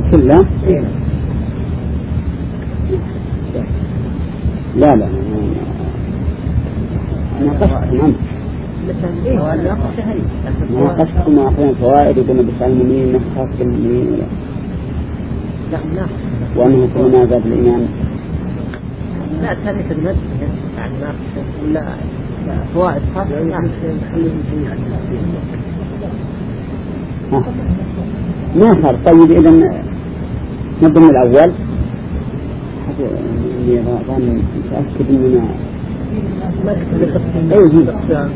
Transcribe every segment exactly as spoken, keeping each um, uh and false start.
كلها؟ لا لا أنا قصدكم أنت ما قصدكم أعطينا فوائد وقلنا بسأل المؤمنين نخص بالمؤمنين لا لا وأنه كلنا ذات الإيمان لا تاريخ المد يعني لا لا فوائد خاصة ما صار. طيب إذا نبدأ من الأول اللي ظن متأكد إننا أي جيد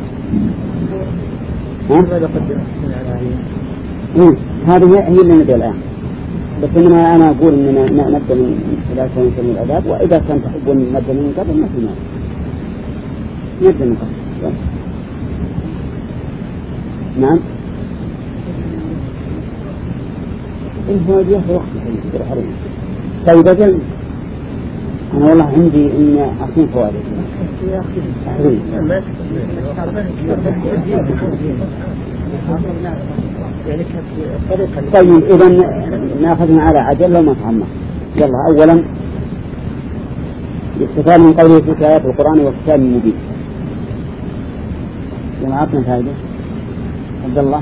هذه هي اللي نبدأ الآن. بس إنما أنا أقول إننا نبدأ من ثلاثة من الأداب وإذا كان تحبون نبدأ من قبل ما في مال نبدأ من قبل. نعم إنه يجيه وقت حريم. طيب أجل أنا والله عندي إني أعطين فوائد حريم. طيب إذا نأخذنا على عجل لو ما فهمنا. يلا أولا يستفاد من قوله في آيات القرآن والكتاب المبين. جماعتنا فائدة عبد الله.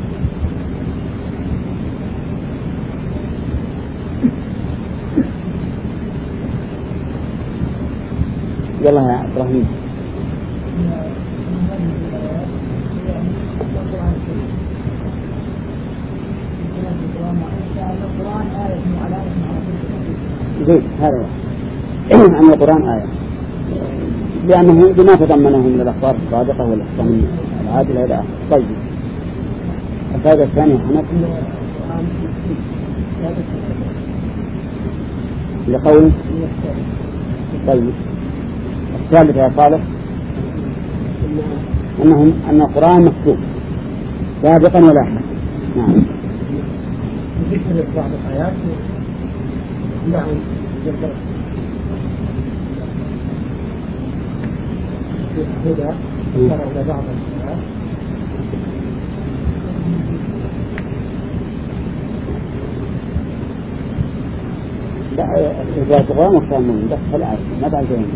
يلا يا إبراهيم. زين هذا عن القرآن آية لأنه بما تضمنه من الأخبار الصادقة والأحكام العادلة إلى آخره. طيب الفائدة الثانية حنك لقول طيب الثالثة يا صالح أنهم أن القرآن مكتوب سابقا ولاحقا. نعم ذكر بعض الآيات نعم ذكر في هدى ذكر إلى بعض الآيات لا إذا تغير مختامون بس الآية ما بعد ذلك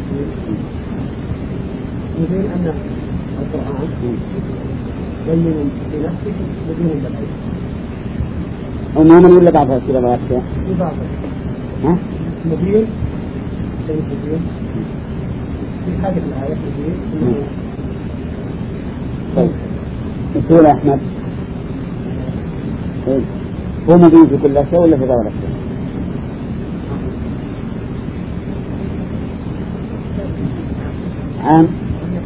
يقول أن القرآن بين في نفسه بدون بالعيد عموما ولا بعضها كذا بعضها في بعضها ها مبين بين مبين في هذه الآية مبين. طيب يقول أحمد هو مبين في كل شيء ولا في بعض الشيء؟ عام.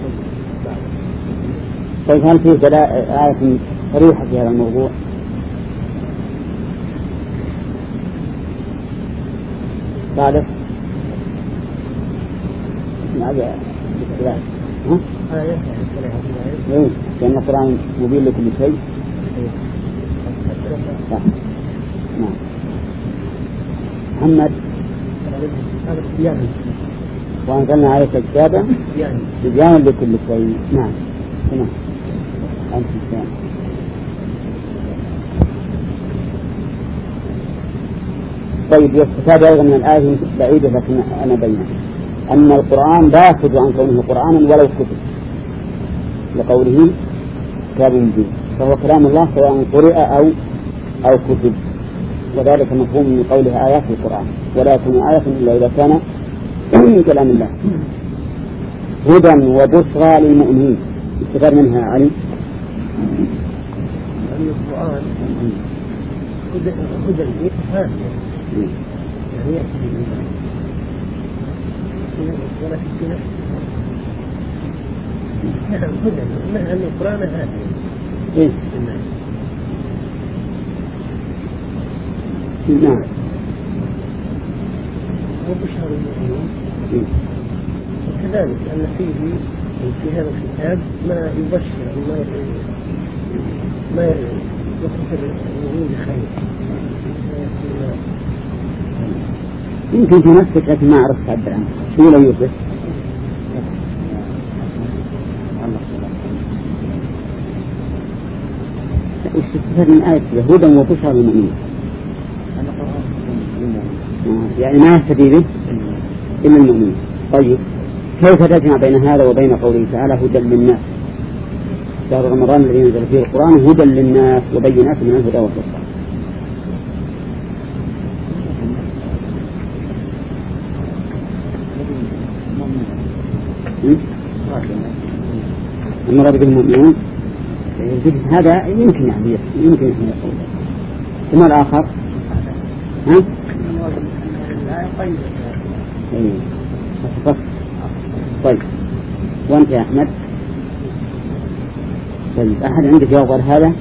طيب هل في آية صريحة في هذا الموضوع؟ صالح هذا الاختلاف ها؟ إيه لأن القرآن مبين لكل شيء. صح. نعم محمد وأنزلنا عليك الكتاب تبيانا لكل شيء. نعم هنا أنت الثاني. طيب يستفاد أيضا من الآية بعيدة لكن أنا بينها أن القرآن لا يخرج عن كونه قرآنا ولو كتب لقوله كتاب مبين فهو كلام الله سواء قرئ أو أو كتب وذلك مفهوم من قولها آيات في القرآن ولا يكون آية إلا إذا كان من كلام الله. هدى وبشرى للمؤمنين استفاد منها علي. القرآن هدى هدى يعني يأتي بالإيمان ولا في نفسه. نعم هدى معنى أن القرآن هادي. نعم وبشر المؤمنين وكذلك أن فيه في هذا الكتاب ما يبشر وما ما يخبر المؤمنين بخير. يمكن في نفسك لكن ما عرفت تعبر عنه. شو لو يوسف؟ استفاد من آية هدى وبشرى للمؤمنين. يعني ما يهتدي به إلا المؤمنين. طيب كيف تجمع بين هذا وبين قوله تعالى هدى للناس؟ شهر رمضان الذي نزل فيه القرآن هدى للناس وبينات من الهدى والفرقان. المراد بالمؤمنون هذا يمكن يعني يمكن أن يقول. ثم الآخر ها؟ أي طيب وأنت يا أحمد؟ طيب أحد عنده جواب على هذا؟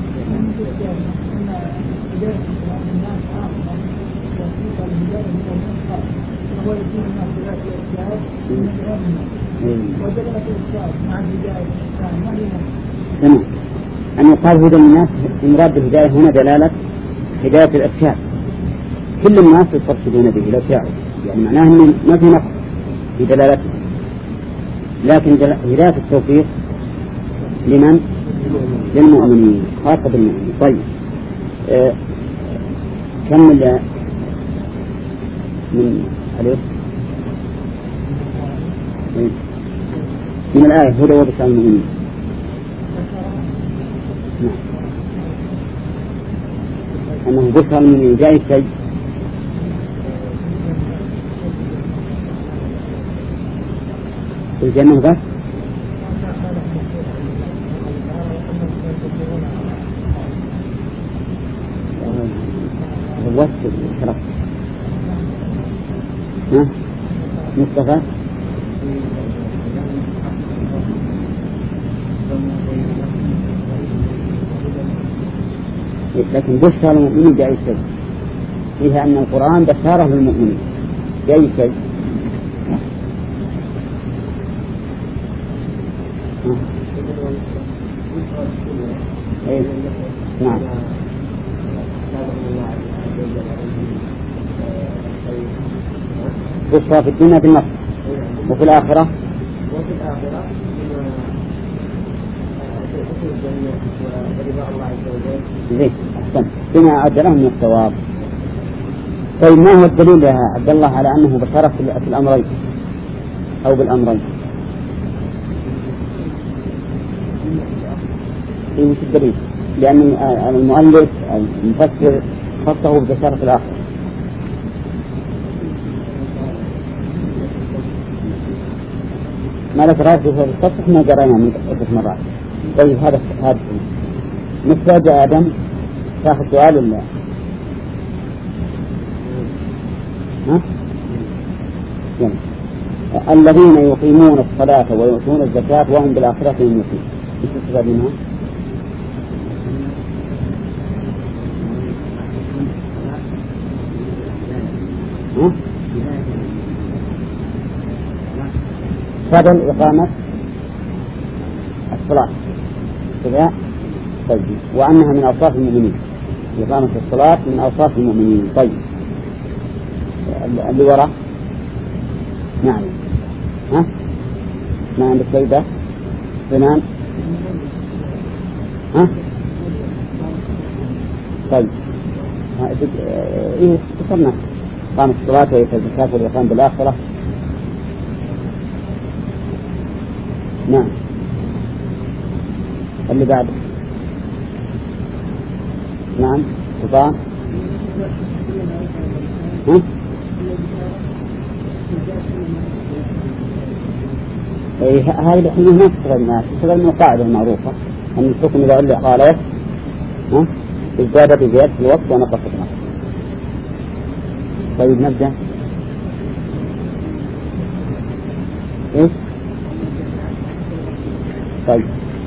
تمام. أن يقال هدى الناس المراد بالهداية هنا دلالة هداية الإرشاد، كل الناس يرشدون به لو شاءوا، يعني معناه أنه ما في نقص في دلالته، لكن هداية التوفيق لمن؟ للمؤمنين، خاصة بالمؤمنين. طيب آه كمل من عليه من الآية هدى وبشرى المؤمنين. نعم. أنه بشرى المؤمنين جاي شيء الجنة بس الوقت الشرف. ها مصطفى لكن بشرى المؤمنين بأي شيء فيها أن القرآن بشارة للمؤمنين بأي شيء. إيه؟ نعم. بشرى في الدنيا بالنصر وفي الآخرة وفي الآخرة ورضا الله عز وجل. زين أحسن بما أجرهم من الثواب. طيب ما هو الدليل يا عبد الله على أنه بشرى في الأمرين أو بالأمرين؟ إيه وش الدليل؟ لأن المؤلف المفسر خصه ببشارة الآخرة. ما لك رأي في هذا الصفح ما جرينا من عدة مرات. طيب هذا هذا نحتاج آدم تأخذ سؤال ولا ها؟ يعني الذين يقيمون الصلاة ويؤتون الزكاة وهم بالآخرة هم يوقنون. ايش السبب منها؟ ها؟ فضل إقامة الصلاة كذا. طيب وأنها من أوصاف المؤمنين، إقامة الصلاة من أوصاف المؤمنين. طيب اللي وراء نعم. ها ما عندك سيدة فنان؟ ها طيب إيه تصرنا إقامة الصلاة وإيتاء الزكاة والإقامة بالآخرة. نعم. اللي بعد نعم قطاع. ها اي هذه الحين ما تشتغل الناس، تشتغل من القاعدة المعروفة أن الحكم إذا علق قال ها ازداد بزيادة الوقت ونقص النقص. طيب نبدأ. ايش؟ طيب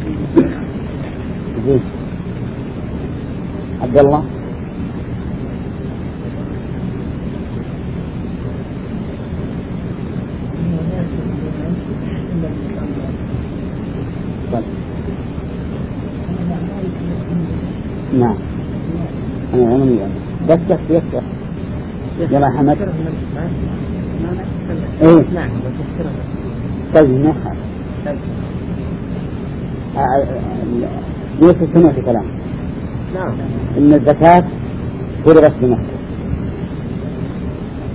زين عبد الله. طيب نعم أنا أنا مية بس يكفي يكفي. يلا حمد. إيه نعم. طيب نحن يوسف سمع في كلام. نعم. إن الزكاة فرضت بمكة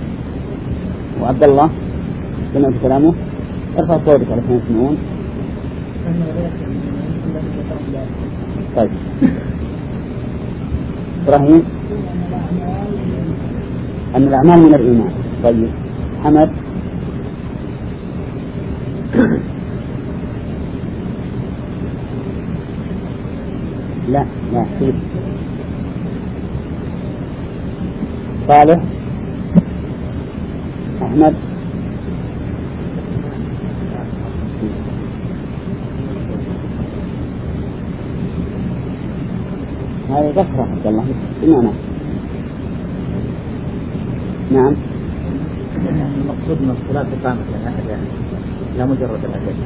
وعبد الله سمعت كلامه ارفع صوتك علشان يسمعون. طيب إبراهيم أن الأعمال من الإيمان. طيب حمد لا لا حيث صالح أحمد هذه ذكرى عبد الله بمعنى نعم. المقصود من الصلاة إقامة الأذان لا مجرد الأذان،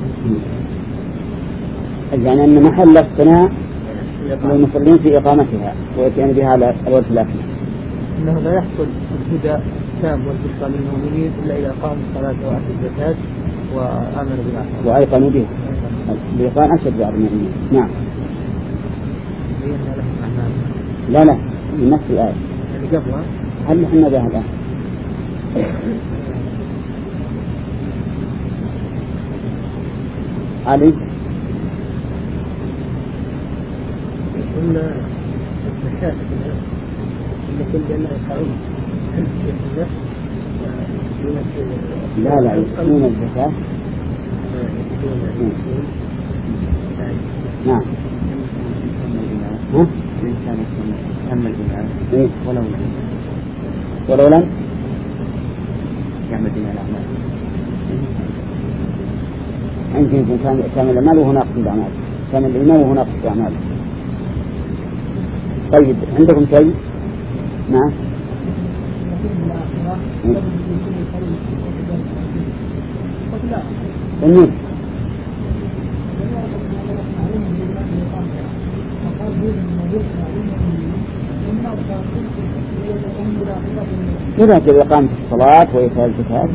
يعني أن محل الصناع للمصلين في إقامتها ويتين بها على الوجه الأكمل. أنه لا يحصل الهدى تام والبشرى للمؤمنين إلا إذا قاموا الصلاة وآتوا الزكاة وآمنوا بالآخرة وأيقنوا بها. الإيقان أشد بعض المؤمنين. نعم. لا لا من نفس الآية اللي قبلها هل احنا بها الآن؟ علي قلنا المشاكل اللي كل جنة يقعون لا لا يقيمون الزكاة. نعم. ها؟ الإنسان يكمل بالعمل إيه؟ ولو لم ولو لم يعمل بها الأعمال. يمكن يكون كان كامل الأعمال وهو ناقص الأعمال، كامل الإيمان وهو ناقص الأعمال. طيب عندكم شيء؟ نعم. جميل. كذا كذا إقامة الصلاة وإيتاء الزكاة.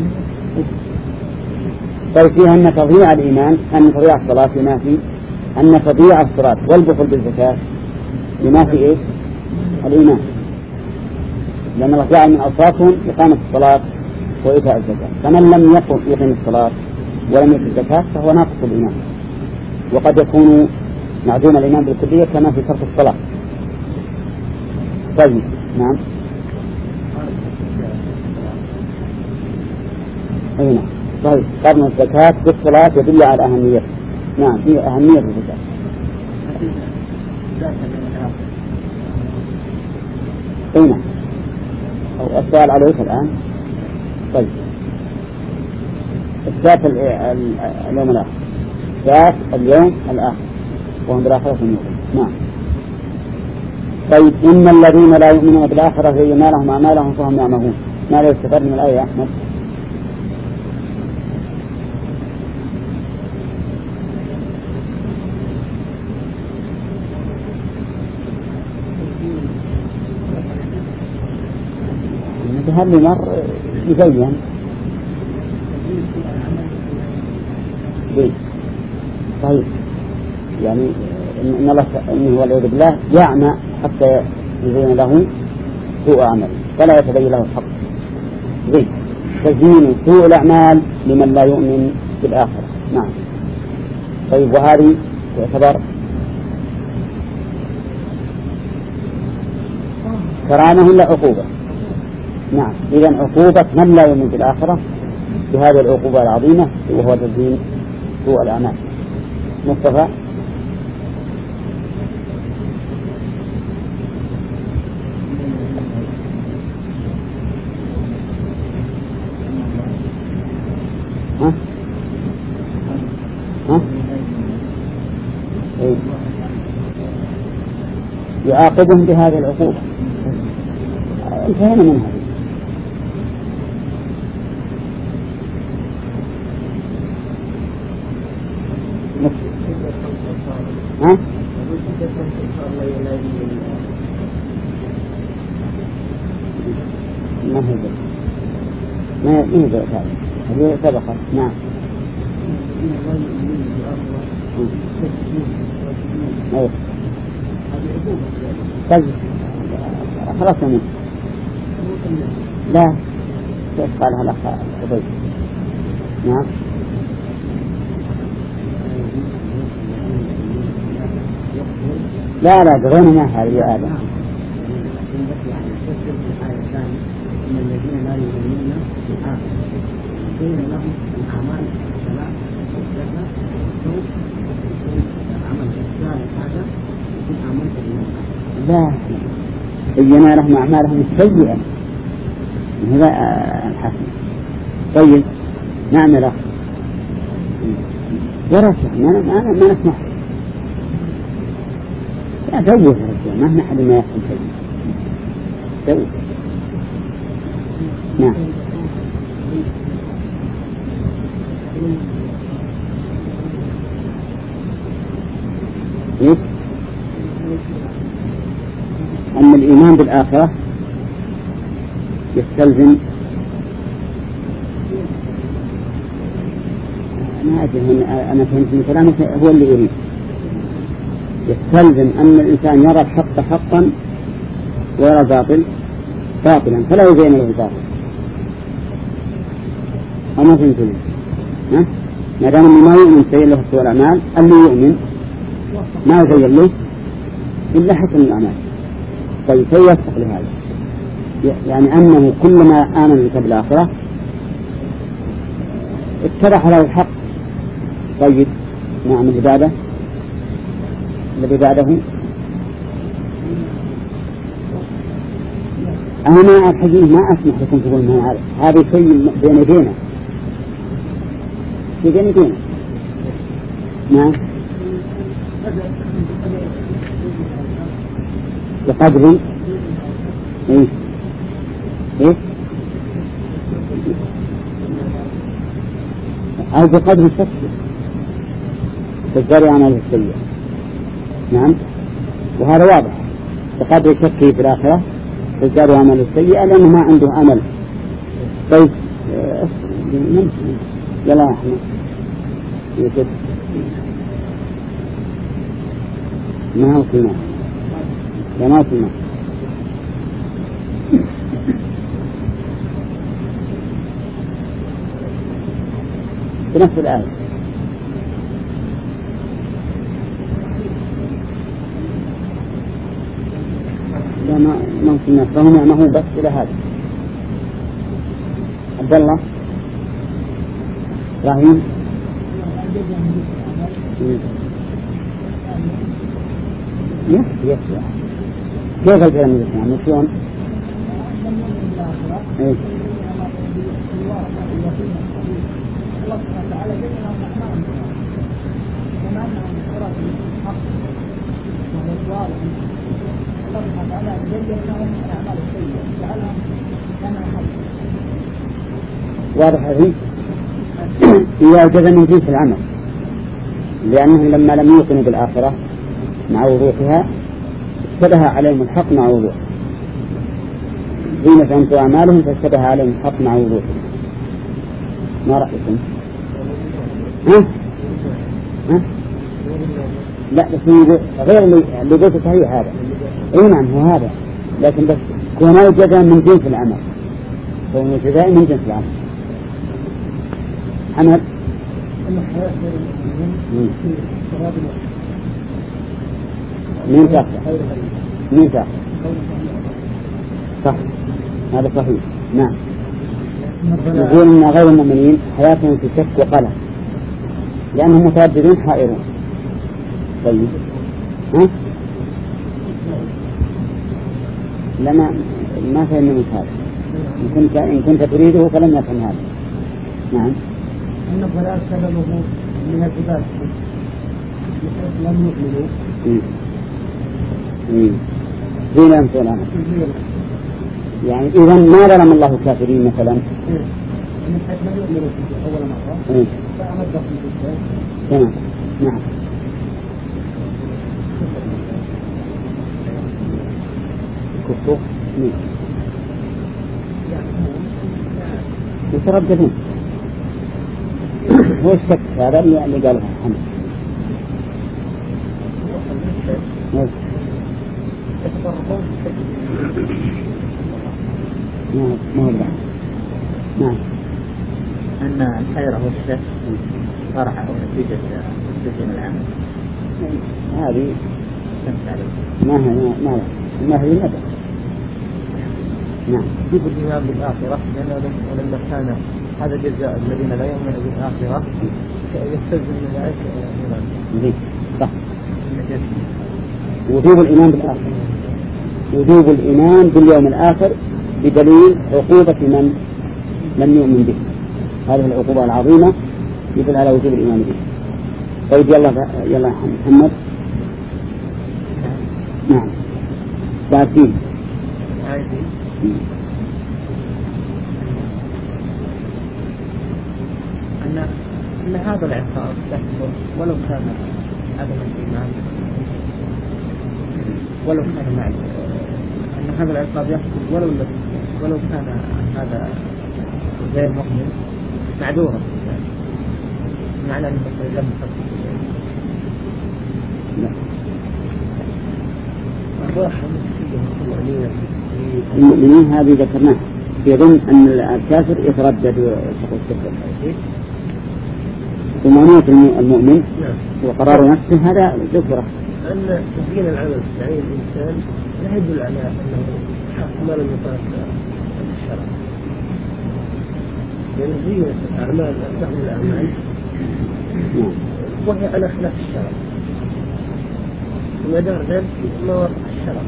طيب فيها أن تضييع الإيمان أن تضييع الصلاة ينافي أن تضييع الصلاة والبخل بالزكاة ينافي إيه؟ الإيمان، لأن الله جعل من أوصافهم إقامة الصلاة وإيتاء الزكاة، فمن لم يقم يقيم الصلاة ولم يؤتي الزكاة فهو ناقص الإيمان، وقد يكون معدوم الإيمان بالكلية كما في ترك الصلاة. طيب نعم. أي نعم. طيب قرن الزكاة بالصلاة يدل على أهمية. نعم في أهمية الزكاة. أي نعم. أو السؤال عليك الآن. طيب إثبات اليوم الآخر، إثبات اليوم الآخر وهم بالآخرة يؤمنون. نعم. طيب إن الذين لا يؤمنون بالآخرة زينا لهم أعمالهم فهم يعمهون. ما لا يستفاد من الآية يا أحمد؟ هل مر يبين طيب يعني إن الله إنه والعياذ بالله يعمى حتى يزين له سوء أعمال ولا يتبين له الحق. زين تزيين سوء الأعمال لمن لا يؤمن بالآخرة. نعم. طيب وهذه تعتبر كرامة ولا عقوبة؟ نعم. إذن عقوبة من لا يؤمن بالآخرة بهذه العقوبة العظيمة وهو تزيين سوء الأعمال. مصطفى ها ها إيه؟ يعاقبهم بهذه العقوبة. انتهينا منها. ها؟ ما هي ذلك ما هي ذلك هذه سبقت. نعم. أيه. طيب خلاص منه. لا قالها الأخ عبيد. نعم. لا لا بغينا ما هذه آدم. إن الذين لا يؤمنون بالآخرة قيل لهم الأعمال الصلاة والزكاة والصوم العمل الصالح هذا من أعمال الإيمان. لا بينا لهم أعمالهم السيئة هذا الحسن. طيب نعم لا ورثة ما ما ما نسمح لا دوه رجال ما هنا حد ما يحسن شيء دوه. نعم. إيه؟ أن الإيمان بالآخرة يستلزم أنا أدري أنا فهمت من كلامك هو اللي يريد يستلزم أن الإنسان يرى الحق حقا ويرى الباطل باطلا فلا يزين له الباطل. أما فهمت ها؟ ما دام ما يؤمن سيئ له سوء الأعمال اللي يؤمن ما يزين له إلا حسن الأعمال. طيب فيوفق لهذا يعني أنه كلما آمن بالآخرة اتضح له الحق. طيب نعم العبادة الذي بعده أنا ما الحقيقة ما أسمح لكم تقول هذا هذا شيء بين يدينا بين يدينا. نعم بقدر إيه إيه أو بقدر الشك تجري عمل السيء. نعم وهذا واضح بقدر شكه في الآخرة تجري عمل السيء لأنه ما عنده أمل. طيب يلا أحمد يكتب ما وصلنا لا ما وصلنا في نفس الآية. لا ما ما وصلنا فهم ما هو بس إلى هذا. عبد الله إبراهيم يس يس كيف الكلام الإسلام شلون؟ إيه واضح هذه هي الجزم من جنس العمل لأنهم لما لم يوقنوا بالآخرة مع وضوحها اشتبه عليهم الحق مع وضوح حين فهمتوا أعمالهم فاشتبه عليهم الحق مع وضوح. ما رأيكم؟ ها؟ ها؟ لا بس غير اللي قلت صحيح هذا. اي نعم هو هذا لكن بس كونه الجزاء من جنس العمل كونه الجزاء من جنس العمل. محمد مين تأخذ مين تأخذ صح هذا صحيح. نعم يقول إن غير المؤمنين حياتهم في شك وقلق لأنهم مترددون حائرون. طيب ها لما ما فهمنا من هذا إن كنت إن كنت تريده فلم يفهم هذا. نعم أن الضلال سببه من العباد لم يؤمنوا زين أمثال أنا يعني إذا ما ظلم الله الكافرين مثلا من حيث لم يؤمنوا فيه أول مرة فأمدهم بالكتاب. تمام. نعم كفوا مين يترددون هو الشك هذا اللي قاله محمد. ما هو نعم. أن الخير والشر فرح أو نتيجة تسليم العمل. هذه ما هي ما ما هي ندى. نعم. يجب الإيمان بالآخرة لأنه ولما كان هذا جزاء الذين لا يؤمنون بالآخرة يستلزم من ذلك الإيمان. صح. وجوب الإيمان بالآخرة، وجوب الإيمان باليوم الآخر بدليل عقوبة من لم يؤمن به. هذه العقوبة العظيمة يدل على وجوب الإيمان به. طيب يلا يلا محمد. نعم. ثلاثين. أن أن هذا العقاب يحصل ولو كان عدم الإيمان، ولو كان معه أن هذا العقاب يحصل ولو ولو كان هذا غير مؤمن معذورا، معنى أنه لم يفكر. لا. المؤمنين هذه ذكرناه يظن أن الكافر يتردد ويشق الكفر. طمأنينة المؤمن وقرار نفسه هذا ذكره. أن تسجيل العمل السعيد الإنسان لا يدل على أنه ما لم يطاق الشرع، لأن هي الأعمال تعمل الأعمال وهي على خلاف الشرع، وما دار ذلك ما وافق الشرع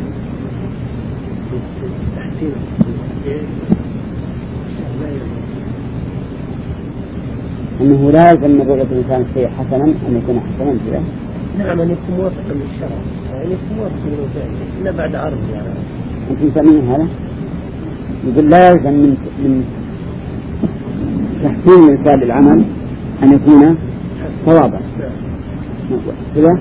تحسين أنه لازم من رؤية الإنسان شيء حسنا أن يكون حسنا كذا. نعم، أن يكون موافقا للشرع، يعني يكون موافقا للوفاء إلا بعد عرض. يعني أنتم سامعين هذا؟ يقول لازم من من تحسين الإنسان للعمل أن يكون صوابا. كذا؟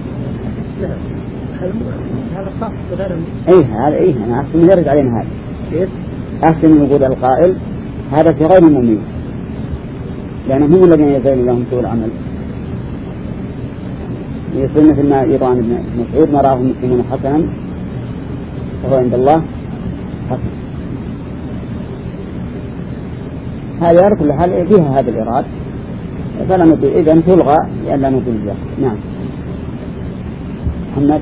هذا خاص بغير. أيه هذا أيه أنا أحسن يرد علينا هذا. كيف؟ أحسن يقول القائل هذا في غير المؤمنين، لأنهم هم الذين يزين لهم سوء العمل. يصير مثل ما يطعن ابن مسعود ما راه المسلمون حسنا وهو عند الله حسن. هذا على كل حال فيها هذا الإراد، فلا نقول إذن تلغى لأننا نقول ذلك. نعم. محمد.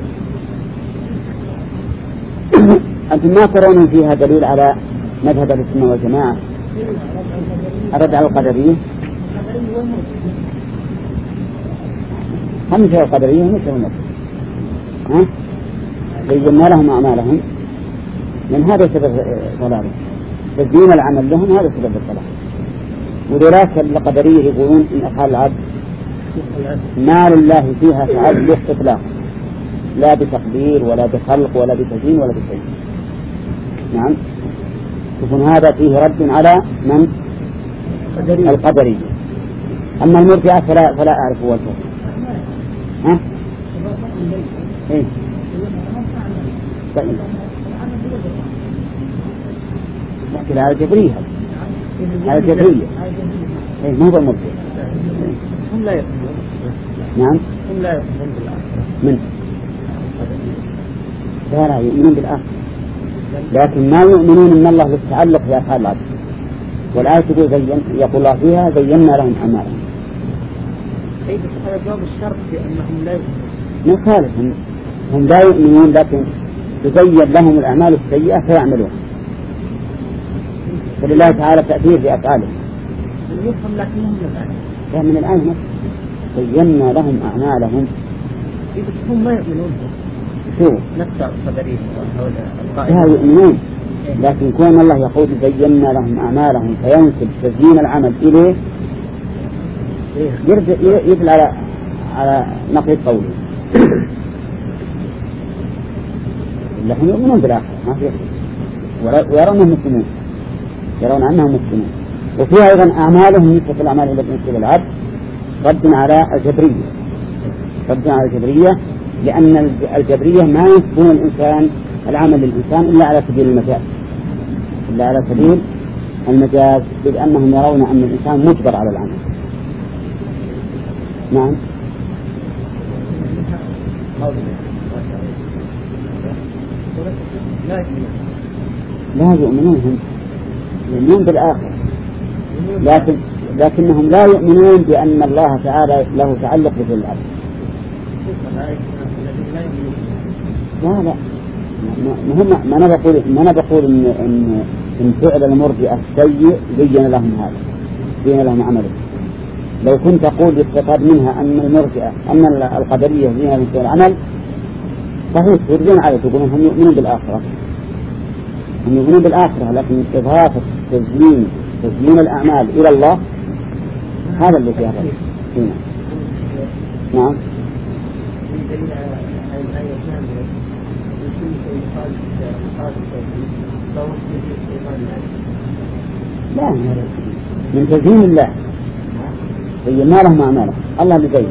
أنتم ما ترون فيها دليل على مذهب السنة والجماعة الرد على القدرية؟ هم مثل القدرية مثل النفس. ها؟ زينا لهم أعمالهم من هذا سبب ضلالهم، تزيين العمل لهم هذا سبب الضلال. وذلك القدرية يقولون إن أفعال العبد ما لله فيها تعلق إطلاق، لا بتقدير ولا بخلق ولا بتزيين ولا بشيء. نعم. يكون هذا فيه رد على من؟ القدرية. أما المرجئة فلا فلا أعرف وجهه. ها؟ إيه؟ طيب. لكن على الجبرية، على الجبرية. إيه ما هو المرجئة. هم لا يؤمنون. نعم. هم لا يؤمنون بالآخرة. من؟ لا لا يؤمنون بالآخرة، لكن ما يؤمنون أن الله يتعلق بأفعال العبد. والآية تقول زين يقول الله فيها زينا لهم أعمالهم. أي بس هذا جواب الشرط بأنهم لا يؤمنون. من خالفهم هم لا يؤمنون لكن تزين لهم الأعمال السيئة فيعملون. فلله تعالى تأثير بأفعالهم. يفهم لكنهم الآن. لا من الآن نفسه زينا لهم أعمالهم. إيه بس هم ما يؤمنون. شو؟ نفس القدرين لا يؤمنون، لكن كون الله يقول زينا لهم أعمالهم فينسب تزيين العمل إليه يدل على على نقيض قوله. لكن يؤمنون بالآخرة ما في، ويرون أنهم مسلمون، يرون أنهم مسلمون. وفيها أيضا أعمالهم مثل الأعمال التي تنسب العبد رد على الجبرية، رد على الجبرية، لأن الجبرية ما ينسبون الإنسان العمل للإنسان إلا على سبيل المجاز، إلا على سبيل المجاز، لأنهم يرون أن الإنسان مجبر على العمل. نعم. لا يؤمنون هم، يؤمنون بالآخر لكن لكنهم لا يؤمنون بأن الله تعالى له تعلق بذل الأرض. لا لا مهم. ما أنا بقول ما أنا بقول إن إن إن فعل المرجئة السيء زين لهم هذا، زين لهم عمله. لو كنت أقول يستفاد منها أن المرجئة أن القدرية زين لهم فعل العمل صحيح يرجون عليه، يقولون هم يؤمنون بالآخرة، هم يؤمنون بالآخرة، لكن إضافة تزيين تزيين الأعمال إلى الله هذا اللي فيها هنا. نعم. لا من تزيين الله هي ما لهم أعماله الله بزين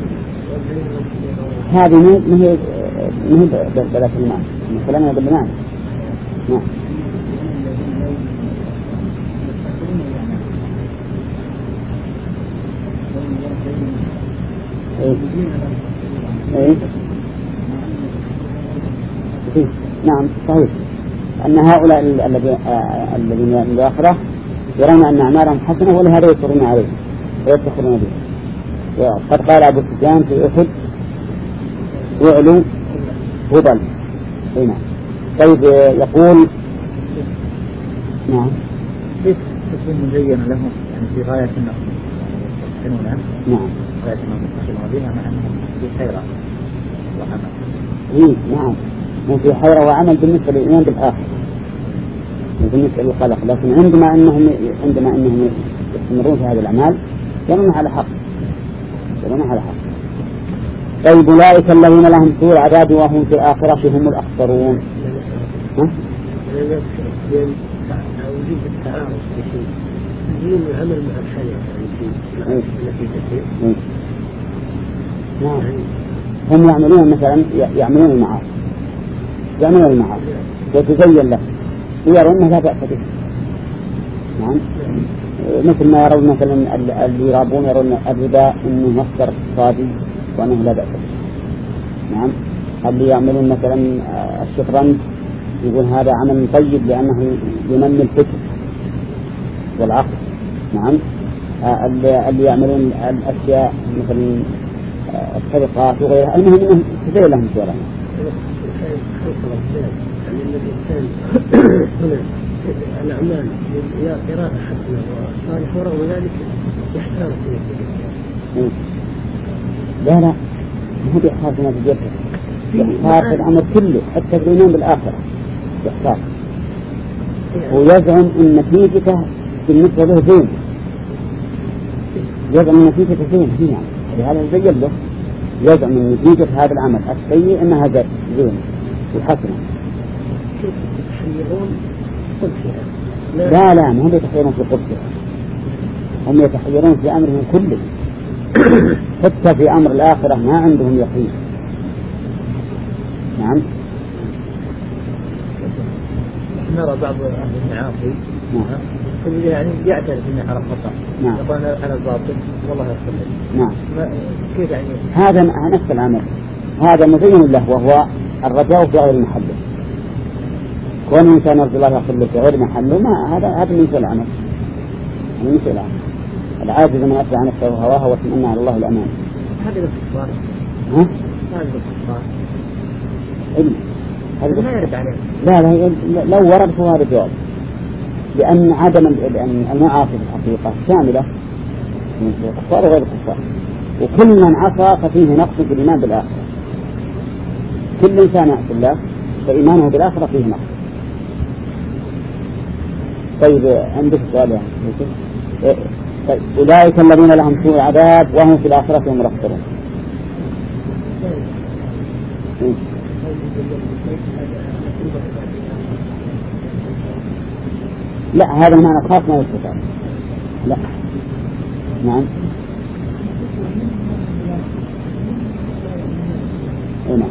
هذه ما هي ما هي بلاش المال مثلا بالمال. نعم. إيه. إيه. إيه. نعم صحيح أن هؤلاء الذين الذين من الآخرة يرون أن أعمالهم حسنة ولهذا يصرون عليه ويفتخرون به. وقد قال أبو سفيان في أحد يعلو هبل. هنا طيب يقول نعم كيف تكون مزينة لهم يعني في غاية النقص يحسنونها نعم غاية النقص يحسنون بها مع أنهم في خيرة وعمل. إيه نعم مو في خيرة وعمل بالنسبة للإيمان بالآخر بالنسبة للخلق، لكن عندما أنهم عندما أنهم يستمرون في هذه الأعمال يرون على حق يرون على حق. طيب أولئك الذين لهم سوء العذاب وهم في الآخرة هم الأخسرون. ها؟ وجود التعارض في شيء دين العمل مع الحياة يعني في نتيجة. نعم هم يعملون مثلا يعملون المعاصي يعملون المعاصي وتزين له ويرون أنها لا بأس به. نعم مثل ما يرون مثلا اللي يرابون يرون الربا إنه مصدر اقتصادي وأنه لا بأس به. نعم اللي يعملون مثلا الشطرنج يقول هذا عمل طيب لأنه ينمي الفكر والعقل. نعم اللي يعملون الأشياء مثل السرقات وغيرها المهم أنهم تزين لهم سيرا. الأعمال يا قراءة حسنة وصالح ورغم ذلك يحتار فيه. لا لا مو بيحتار في نتيجته يحتار في الأمر كله حتى الإيمان بالآخرة يحتار ويزعم أن نتيجته بالنسبة له زين يزعم أن نتيجته زين هنا لهذا زين له يزعم أن نتيجة هذا العمل السيء أنها زين وحسنة. لا لا هم يتحيرون في قدسه هم يتحيرون في أمرهم كله حتى في أمر الآخرة ما عندهم يقين. نعم نرى بعض أهل المعاصي يعني يعترف أنه على خطأ نعم يقول أنا الباطل والله يغفر لي. نعم كيف يعني هذا نفس العمل هذا مزين له وهو الرجاء في غير محله. كون إنسان يرجو الله يغفر له في غير محله ما هذا هذا من مثل العمل من مثل العمل. العاجز من أتبع نفسه وهواه واتمنى على الله الأمان. هذا الاستغفار ها؟ هذا الاستغفار هذا ما يرد عليه. لا لا لو ورد فهذا جواب لأن عدم لأن المعاصي في الحقيقة شاملة من الكفار وغير الكفار وكل من عصى ففيه نقص في الإيمان بالآخرة. كل إنسان يعصي الله فإيمانه بالآخرة فيه نقص. طيب عندك سؤال يعني طيب أولئك الذين لهم سوء العذاب وهم في الآخرة هم الأخسرون. لا هذا المعنى خاص ما يستطيع. لا نعم نعم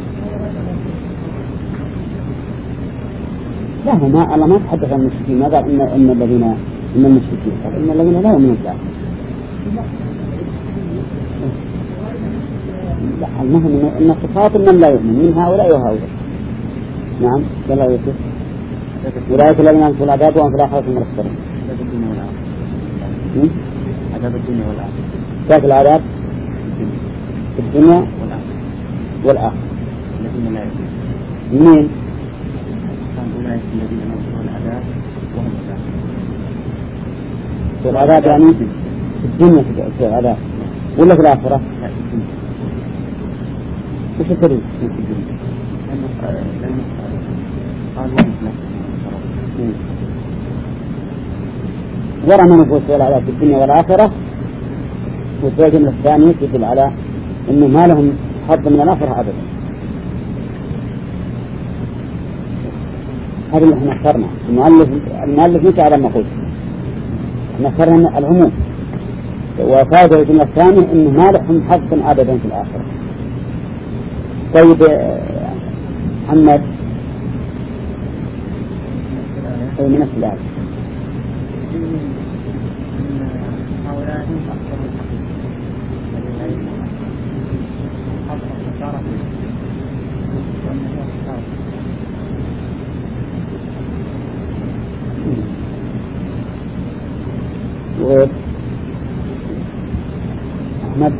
لا هو ما الله ما تحدث عن المشركين ما قال إن إن الذين إن المشركين إن الذين لا يؤمنون بالله. لا المهم إن الصفات من لا يؤمن من هؤلاء وهؤلاء. نعم كلا يوسف أولئك الذين لهم سوء العذاب وهم في الآخرة هم الأخسرون. عذاب الدنيا والآخرة. كيف العذاب؟ في الدنيا والآخرة. الذين لا يؤمنون. منين؟ أولئك الذين نزلوا العذاب وهم كافرون. العذاب يعني في الدنيا في العذاب ولا في الآخرة؟ لا في الدنيا. وش الدليل؟ في الدنيا. لأنه قال وهم ورى من نفوس العذاب في الدنيا والآخرة. والجملة الثانية تدل على أنه ما لهم حظ من الآخرة أبدا. هذا اللي احنا اخترنا. المؤلف المؤلف مش على ما قلت. احنا اخترنا العموم. وفائدة الجملة الثانية أنه ما لهم حظ أبدا في الآخرة. طيب محمد أي من السلام. وغير أحمد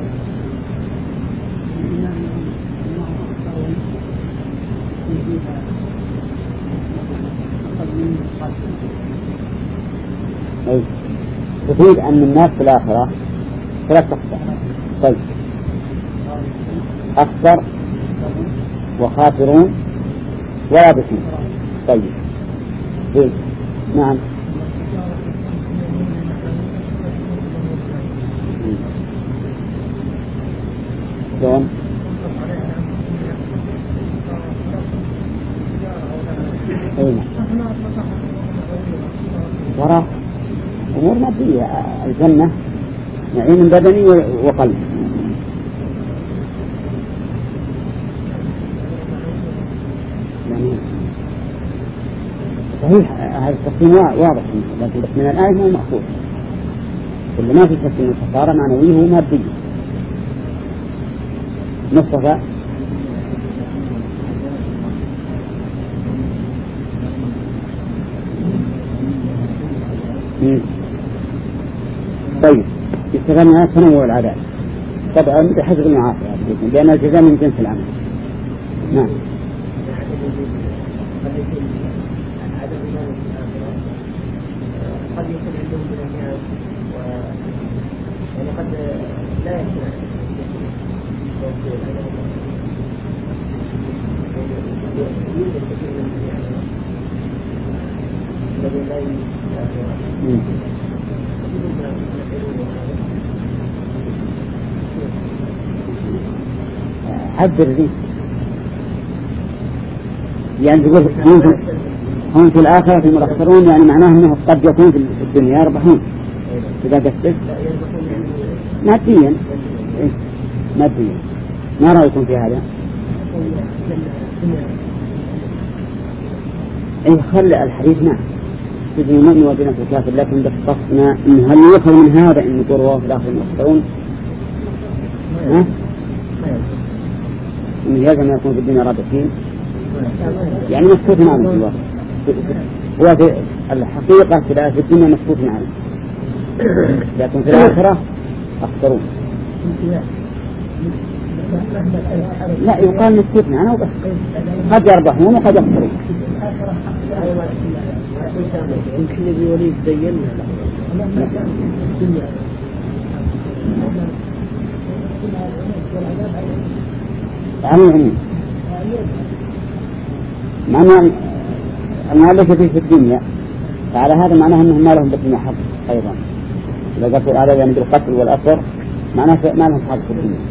أي تفيد أن الناس في الآخرة ثلاث أقسام. طيب أخسر وخاسرون ورابحون. طيب إيه؟ نعم شلون؟ أين؟ وراء أمور مادية. الجنة نعيم بدني وقلب. يعني صحيح هذا التقسيم واضح، لكن من الآية هو مأخوذ. كل ما في شك أن الخسارة معنويه ومادية. مصطفى طيب يستفاد من تنوع العذاب طبعا بحسب المعاصي لأن الجزاء من جنس العمل. نعم قد يكون عندهم من الناس يعني قد لا يكون عبر ذي يعني تقول هم في الآخرة المرخصرون، يعني معناه أنه قد يكون في الدنيا يربحون إذا قصدت ماديا. ماديا ما رأيكم في هذا؟ إيه خلى الحديث نعم سجن المؤمن وجنة الكافر، لكن بخصنا إنه هل يؤخذ من هذا إن يقول رواه في الآخر المرخصرون؟ ها؟ إنه يجب أن يكون في الدنيا رابحين يعني مسكوت عنه في الواقع. هو في الحقيقة في الدنيا مسكوت عنه، لكن في الآخرة أخسرون. لا يقال مسكوت عنه بس قد يربحون وقد يخسرون. يمكن يبي وليد زينا يعني معنى المؤلف في الدنيا، فعلى هذا معناه أنهم ما لهم بالدنيا حظ أيضا. إذا قصر على يعني بالقتل والأسر معناه ما لهم حظ في الدنيا.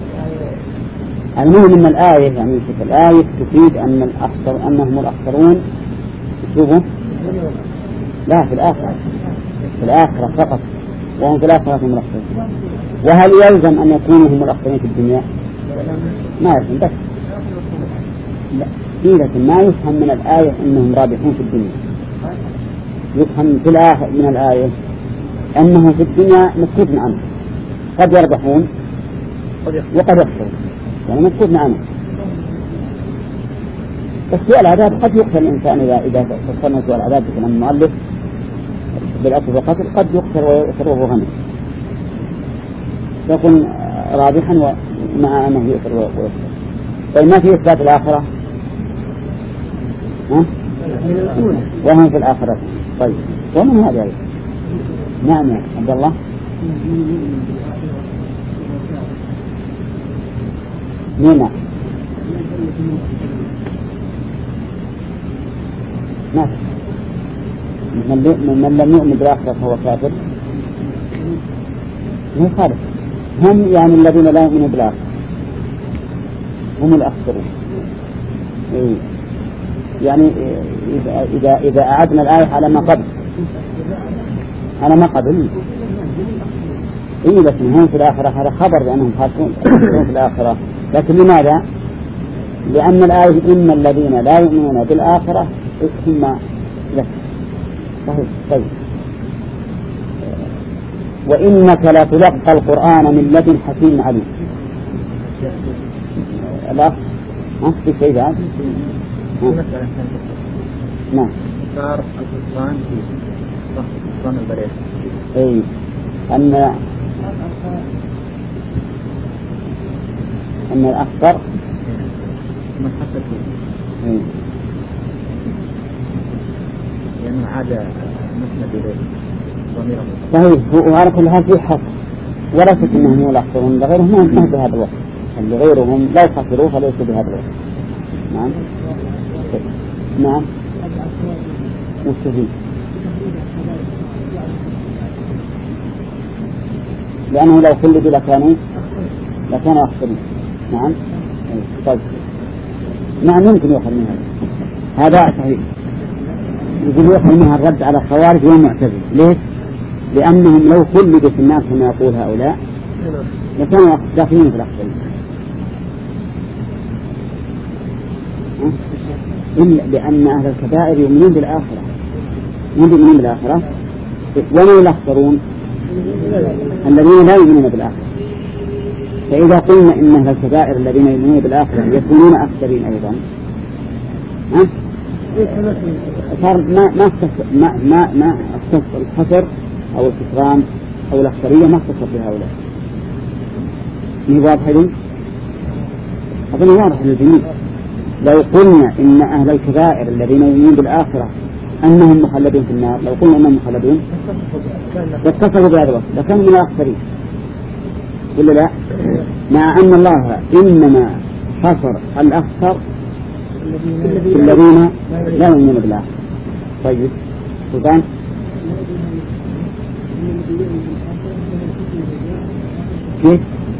المهم أن الآية يعني في الآية تفيد أن الأخسر أنهم الأخسرون. شوفوا لا في الآخرة في الآخرة فقط، وهم في الآخرة هم الأخسرون. وهل يلزم أن يكونوا هم الأخسرين في الدنيا؟ ما يلزم بس لا. لكن ما يفهم من الآية أنهم رابحون في الدنيا، يفهم في الآخر من الآية أنه في الدنيا مسكوت عنه، قد يربحون وقد يخسرون، يعني مسكوت عنه. بس سؤال العذاب قد يقتل الإنسان إذا إذا فسرنا سؤال العذاب بكلام المؤلف بالأكل والقتل قد يقتل ويؤثر وهو غني يكون رابحا ومع أنه يؤثر ويؤثر. طيب ما في إثبات الآخرة ها؟ وهم في الآخرة. طيب ومن هذا أيضا؟ نعم يا عبد الله. نعم نعم من, من لم يؤمن بالآخرة فهو كافر مو خالف. هم يعني الذين لا يؤمنون بالآخرة هم الأخسرون. إيه. يعني إذا, إذا, إذا أعدنا الآية على ما قبل على ما قبل إيه لكن هم في الآخرة هذا خبر بأنهم خالفون في الآخرة. لكن لماذا؟ لأن الآية إن الذين لا يؤمنون بالآخرة ثم لك صحيح. طيب وإنك لا تلقى القرآن من لدن حكيم عليم. لا ها في شيء بعد نعم صار القرآن في صن البريد أي أن أن الأخطر من حصل فيه لأنه عاد مسند إليه ضميره. صحيح. وعلى كل حال في حق ولا شك أنهم هم الأخطرون لغيرهم ما بهذا الوقت اللي غيرهم لا يخسروا فليسوا بهذا الوقت. نعم نعم مستفيد لأنه لو خلدوا لكانوا لكانوا أخسرين. نعم طيب نعم يمكن يؤخذ من هذا هذا صحيح. يقول يؤخذ منها الرد على الخوارج والمعتزلة. ليش؟ لأنهم لو خلدوا في الناس كما يقول هؤلاء لكانوا داخلين في الأخسرين. إلا لأن أهل الكبائر يؤمنون بالآخرة يؤمنون بالآخرة وما الأخسرون الذين لا يؤمنون بالآخرة. فإذا قلنا إن أهل الكبائر الذين يؤمنون بالآخرة يكونون أخسرين أيضا ها؟ صار ما ما ما ما ما اختص الخسر أو الخسران أو الأخسرية ما اختص بهؤلاء. مي واضح لي؟ أظن واضح للجميع. لو قلنا إن أهل الكبائر الذين يؤمنون بالآخرة أنهم مخلدون في النار لو قلنا أنهم مخلدون يتصلوا بهذا الوقت لكانوا من الأخسرين ولا لا؟ مع أن الله إنما حصر الأخسر الذين لا يؤمنون بالآخرة. طيب سلطان كيف؟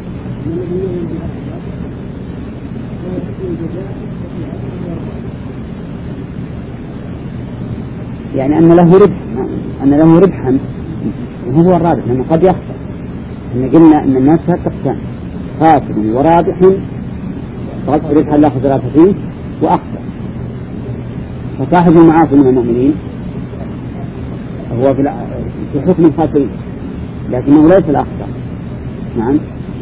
يعني أن له ربح أن له ربحا وهو الرابح لأنه قد يخسر. إن قلنا أن الناس تقسم خاسر ورابح ربحا لا خسارة فيه وأخسر. فصاحب المعاصي من المؤمنين هو في حكم الخاسرين لكنه ليس الأخسر. نعم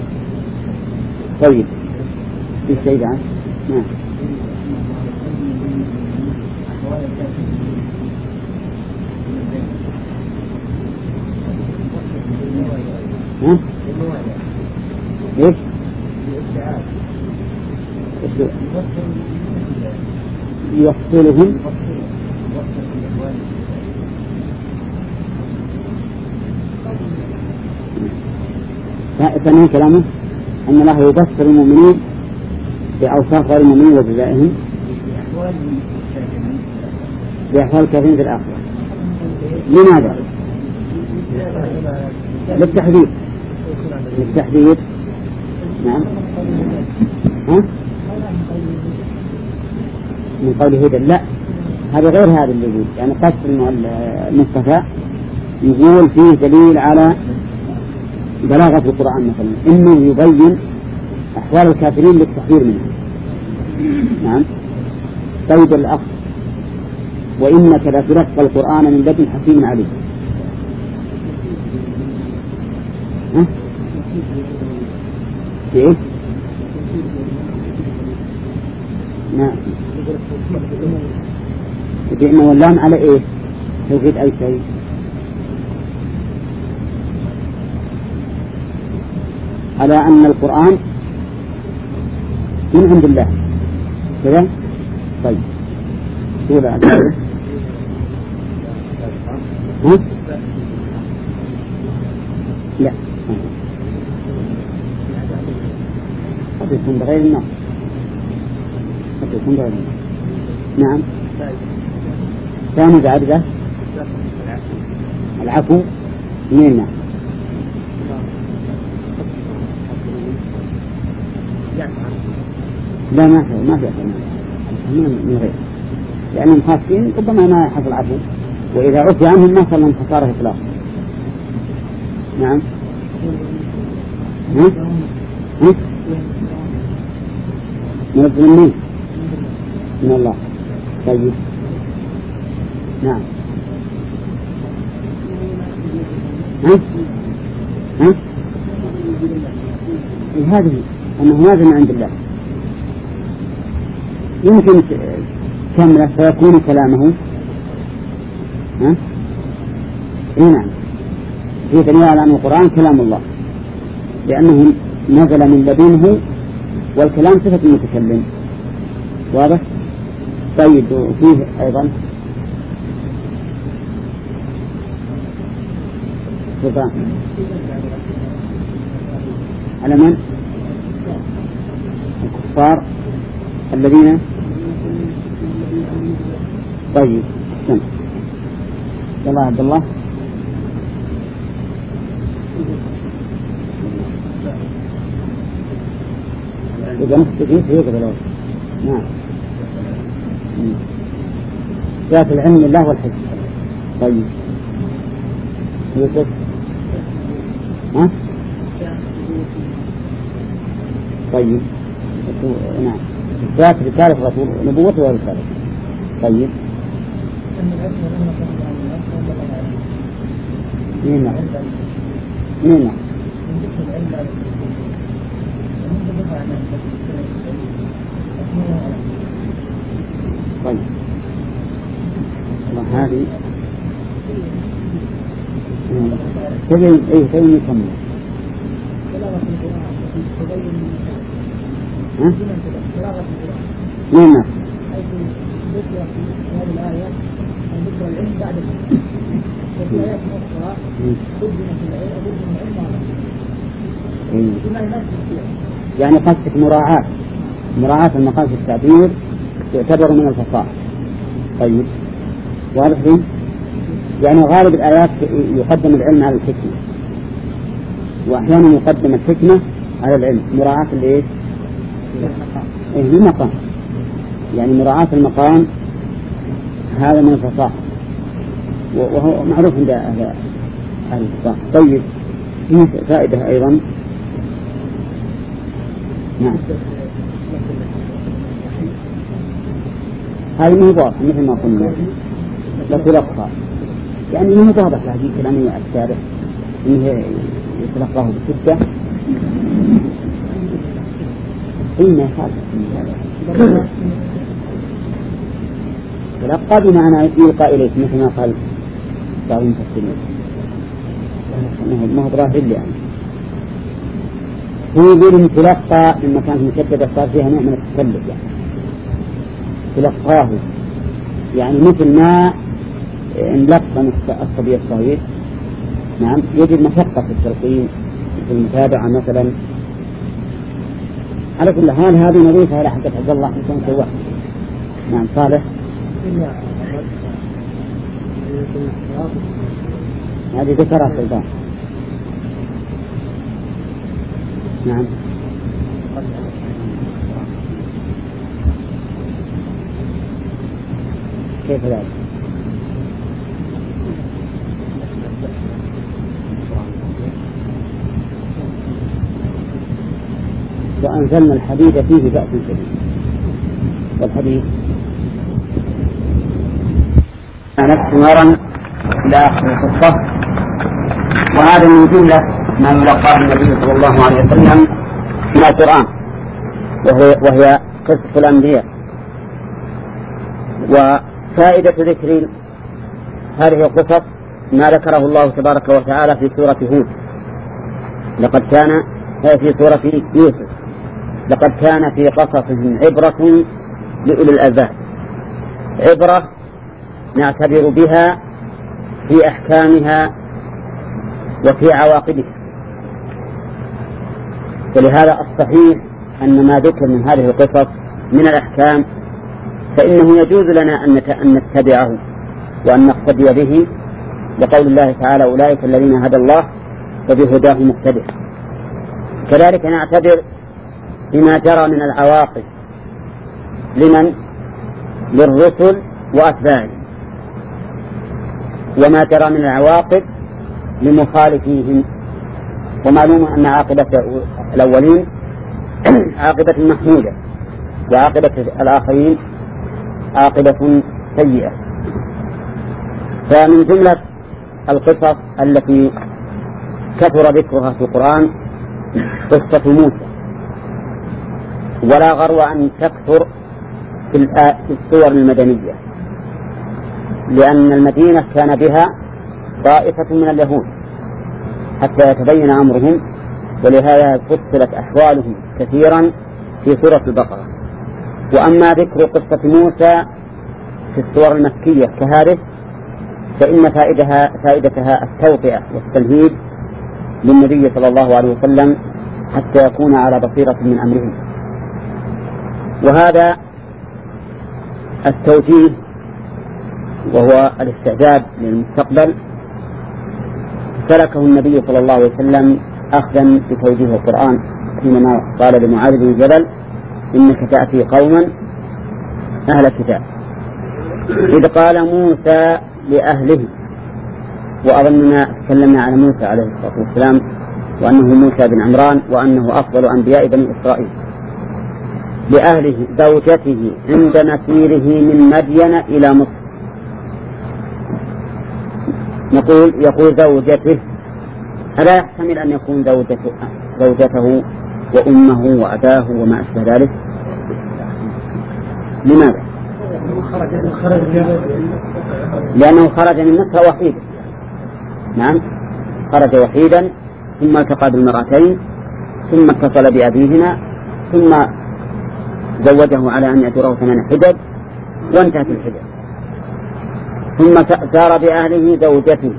طيب في شيء بعد نعم ها؟ إيش؟ يفصلهم ثاني كلامه أن الله يبصر المؤمنين بأوصاف غير المؤمنين وجزائهم بأحوال الكافرين في الآخرة. لماذا؟ للتحديد للتحديد. نعم ها؟ من قوله هدى لا هذا غير هذا اللي يقول يعني قصر المصطفى يقول فيه دليل على بلاغة القرآن مثلا إنه يبين أحوال الكافرين للتحذير منه. نعم طيب الأخ وإنك لا تلقى القرآن من لدن حكيم عليم. ها؟ إيه؟ نعم بأنه واللام على إيه؟ توحيد أي شيء على أن القرآن من عند الله كذا. طيب قول ها؟ لا قد يكون بغير النص، قد يكون بغير النص. نعم. ثاني بعد ذا العفو من الناس. لا ما في ما في من غير، لأنهم خاسين ربما ما يحصل عفو، وإذا عفي عنهم ما صار لهم خسارة إطلاقا. نعم. ها؟ ها؟ نزل منه من الله. طيب نعم. ها؟ ها؟ هذه أنه نازل من عند الله يمكن كاملة فيكون كلامه. ها؟ إيه نعم، في دليل على أن القرآن كلام الله لأنه نزل من لدنه، والكلام صفة المتكلم. واضح؟ طيب وفيه أيضا صفة على من؟ الكفار الذين. طيب سمع يلا عبد الله. إذا نستطيع يقبل الأول. نعم. ذات العلم لله والحج. طيب يوسف. ها؟ طيب نعم. ذات رسالة رسول نبوته ورسالة. طيب مين نعم مين نعم طيب الله هذه تبين ايه تبين يكمل. ها؟ مين نعم يعني قصدك مراعاة مراعاة المقام في التعبير تعتبر من الفصاحة. طيب واضح لي؟ يعني غالب الآيات يقدم العلم على الحكمة، وأحيانا يقدم الحكمة على العلم مراعاة لإيه؟ المقام، يعني مراعاة المقام هذا من الفصاحة وهو معروف عند أهل الفصاحة. طيب فيه فائدة أيضا. نعم هذه ما هي واضحة مثل ما قلنا لتلقى، يعني ما هي واضحة هذه كلامية السابق إنه يتلقاه بستة. إنه هذا تلقى بمعنى يلقى إليك مثل ما قال بعض المفسرين، ما هو ظاهر يعني هو يقول تلقى من مكان مشدد صار فيها نوع من التكلف، يعني تلقاه يعني مثل ما انلقى الصبي الصغير. نعم يجب مشقة في التلقين في المتابعة مثلا. على كل حال هذه نظيفة إلى حقة عبد الله حسن سواء. نعم صالح. هذه ذكرها سلطان. نعم كيف ذلك؟ وأنزلنا الحديد فيه بأس شديد. والحديد نفس نارا إلى آخر القصة. وهذا من جملة ما يلقاه النبي صلى الله عليه وسلم من القرآن، وهي, وهي قصة الأنبياء. وفائدة ذكر هذه القصص ما ذكره الله تبارك وتعالى في سورة هود: لقد كان في سورة يوسف: لقد كان في قصصهم عبرة لأولي الألباب. عبرة نعتبر بها في أحكامها وفي عواقبها. ولهذا الصحيح أن ما ذكر من هذه القصص من الأحكام فإنه يجوز لنا أن نتبعه وأن نقتدي به، لقول الله تعالى: أولئك الذين هدى الله فبهداه مقتدر. كذلك نعتبر بما جرى من العواقب لمن؟ للرسل وأتباعهم، وما جرى من العواقب لمخالفيهم. ومعلوم أن عاقبة الأولين عاقبة محمودة، وعاقبة الآخرين عاقبة سيئة. فمن جملة القصص التي كثر ذكرها في القرآن قصة موسى، ولا غرو أن تكثر في السور المدنية، لأن المدينة كان بها طائفة من اليهود حتى يتبين أمرهم، ولهذا فصلت أحوالهم كثيرا في سورة البقرة. وأما ذكر قصة موسى في السور المكية كهذه فإن فائدها فائدتها التوطئة والتمهيد للنبي صلى الله عليه وسلم حتى يكون على بصيرة من أمره. وهذا التوجيه وهو الاستعداد للمستقبل سلكه النبي صلى الله عليه وسلم أخذا بتوجيه القرآن حينما قال لمعاذ بن جبل: إنك تأتي قوما أهل الكتاب. إذ قال موسى لأهله، وأظننا تكلمنا على موسى عليه الصلاة والسلام وأنه موسى بن عمران وأنه أفضل أنبياء بني إسرائيل. لأهله زوجته عند مسيره من مدين إلى مصر. نقول يقول زوجته، ألا يحتمل أن يكون زوجته, زوجته وأمه وأباه وما أشبه ذلك؟ لماذا؟ لأنه خرج من مصر وحيدا. نعم، خرج وحيدا ثم التقى بالمرأتين ثم اتصل بأبيهما ثم زوجه على أن يأجره ثمان حجج وانتهت الحجج، ثم سار بأهله زوجته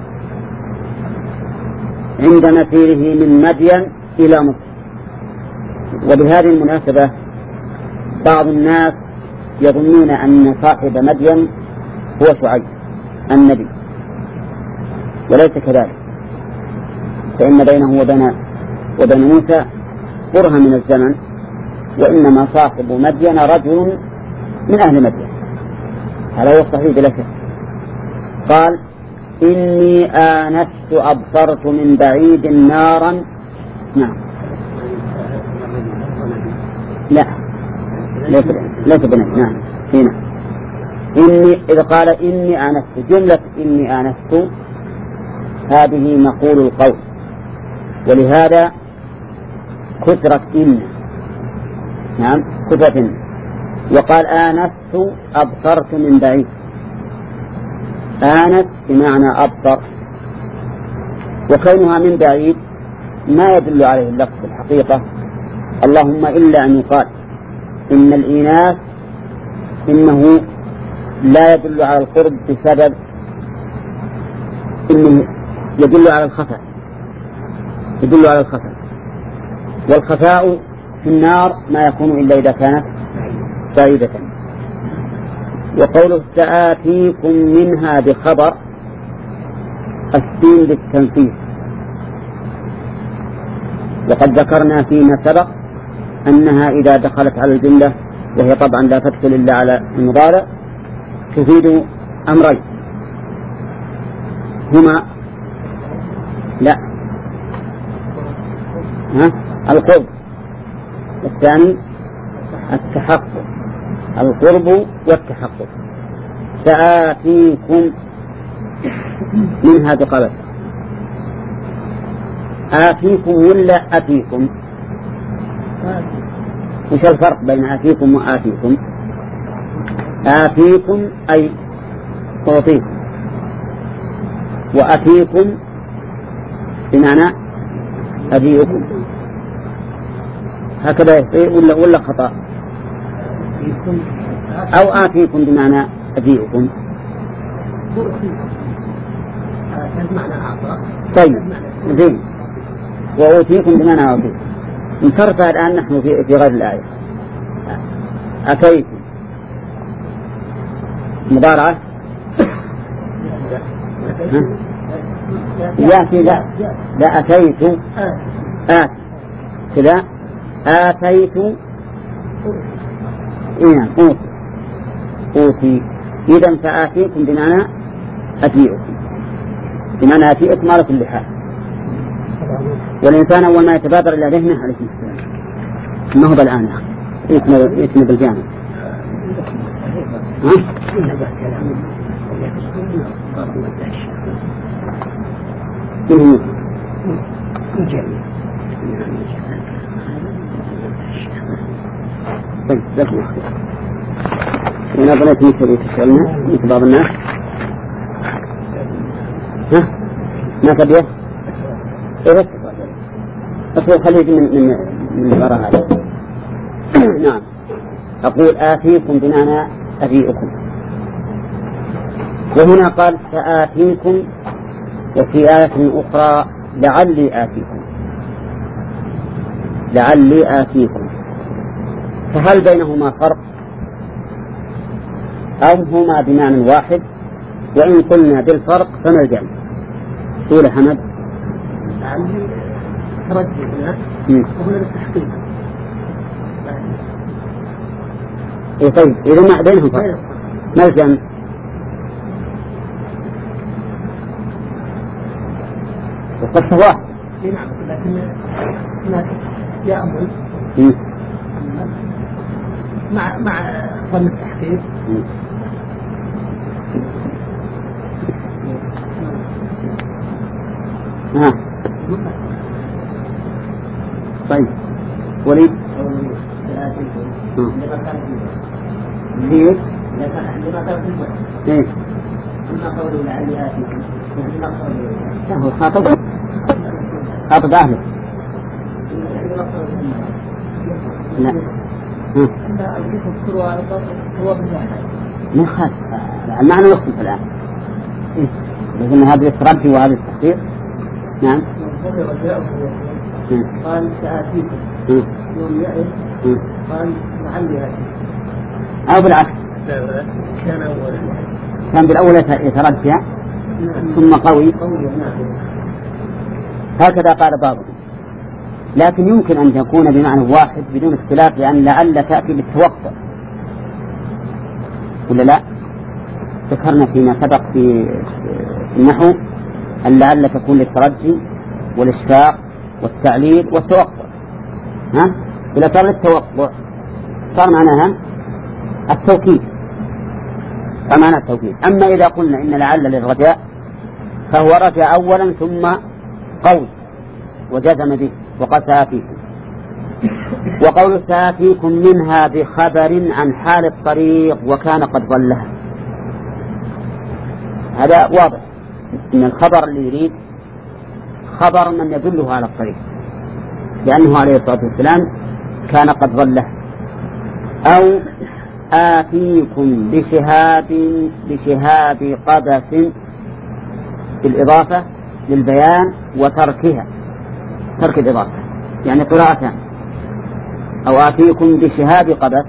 عند مسيره من مدين إلى مصر. وبهذه المناسبة بعض الناس يظنون أن صاحب مدين هو شعيب النبي، وليس كذلك، فإن بينه وبين وبين موسى برهة من الزمن، وإنما صاحب مدين رجل من أهل مدين. هذا هو الصحيح بلا شك. قال: إني آنست أبصرت من بعيد نارا. نعم، لا ليس ليس بنفس. نعم هنا إني إذا قال إني آنست، جملة إني آنست هذه مقول القول، ولهذا كثرت إن. نعم كثرت إن. وقال آنست أبصرت من بعيد. آنست بمعنى أبصر، وكونها من بعيد ما يدل عليه اللفظ الحقيقة، اللهم إلا أن يقال إن الإناث إنه لا يدل على القرب بسبب إنه يدل على الخفاء، يدل على الخفاء، والخفاء في النار ما يكون إلا إذا كانت بعيدة. وقوله سآتيكم منها بخبر، السين بالتنفيذ. وقد ذكرنا فيما سبق أنها إذا دخلت على الجملة، وهي طبعا لا تدخل إلا على المضارع، تفيد أمرين هما لا ها القرب، الثاني التحقق، القرب والتحقق. سآتيكم منها بقبل. آتيكم ولا أتيكم؟ وش الفرق بين آتيكم وآتيكم؟ آتيكم أي أعطيكم، وأتيكم بمعنى أجيئكم. هكذا يصير ولا ولا خطأ؟ أو آتيكم بمعنى أجيئكم. طيب زين، وأوتيكم بمعنى أعطيكم. انترت الآن نحن في في غير الآية. أتيكم مضارعة يأتي لا لا أتيت آت كذا آتيت إيه أوتي أوتي إذا فآتيكم بمعنى أجيئكم، بمعنى أتيئكم على كل حال. والإنسان أول ما يتبادر إلى ذهنه عليه السلام ما هو بالآن يسمى بالجامع. ها؟ طيب لكن أنا بنيت مثل تسألنا مثل بعض الناس. ها؟ ما تبيه؟ إيه بس خليه من من من الغراء هذا. نعم. أقول آتيكم بمعنى أجيئكم. وهنا قال سآتيكم، وفي آية أخرى لعلي آتيكم، لعلي آتيكم. فهل بينهما فرق أو هما بمعنى واحد؟ وإن قلنا بالفرق فما الجمع؟ قول حمد. لعلي ترجي هنا وهنا للتحقيق. إيه طيب إذا ما بينهم فرق ما الجمع؟ القصة واحد. نعم لكن هناك يأمل مع مع ظن التحقيق. ها. طيب وليد. ليه؟ لما كان في الوقت. إيه. لما قولوا لعلي آتيكم. لا هو خاطب خاطب أهله. لا. ها. ما خاطب المعنى يختلف الآن. إيه. لكن هذا الترجي وهذا التحقيق. نعم. قال سآتيكم يوم يأتي قال لعلي آتيكم. أو بالعكس كان أول كان بالأول يترجى ثم قوي. هكذا قال بعضهم، لكن يمكن أن تكون بمعنى واحد بدون اختلاف، لأن لعل تأتي بالتوقع ولا لا؟ ذكرنا فيما سبق في النحو أن لعل تكون للترجي والإشفاق والتعليل والتوقع. ها؟ إذا صار للتوقع صار معناها التوكيد، فمعنى التوكيد. أما إذا قلنا إن لعل للرجاء فهو رجع أولا ثم قول وجزم به وقد سآتيكم. وقول سآتيكم منها بخبر عن حال الطريق وكان قد ضلها، هذا واضح إن الخبر اللي يريد خبر من يدله على الطريق، لأنه عليه الصلاة والسلام كان قد ضله. أو آتيكم بشهاب بشهاب قبس بالإضافة للبيان وتركها، ترك الإضافة يعني قراءتان. أو آتيكم بشهاب قبس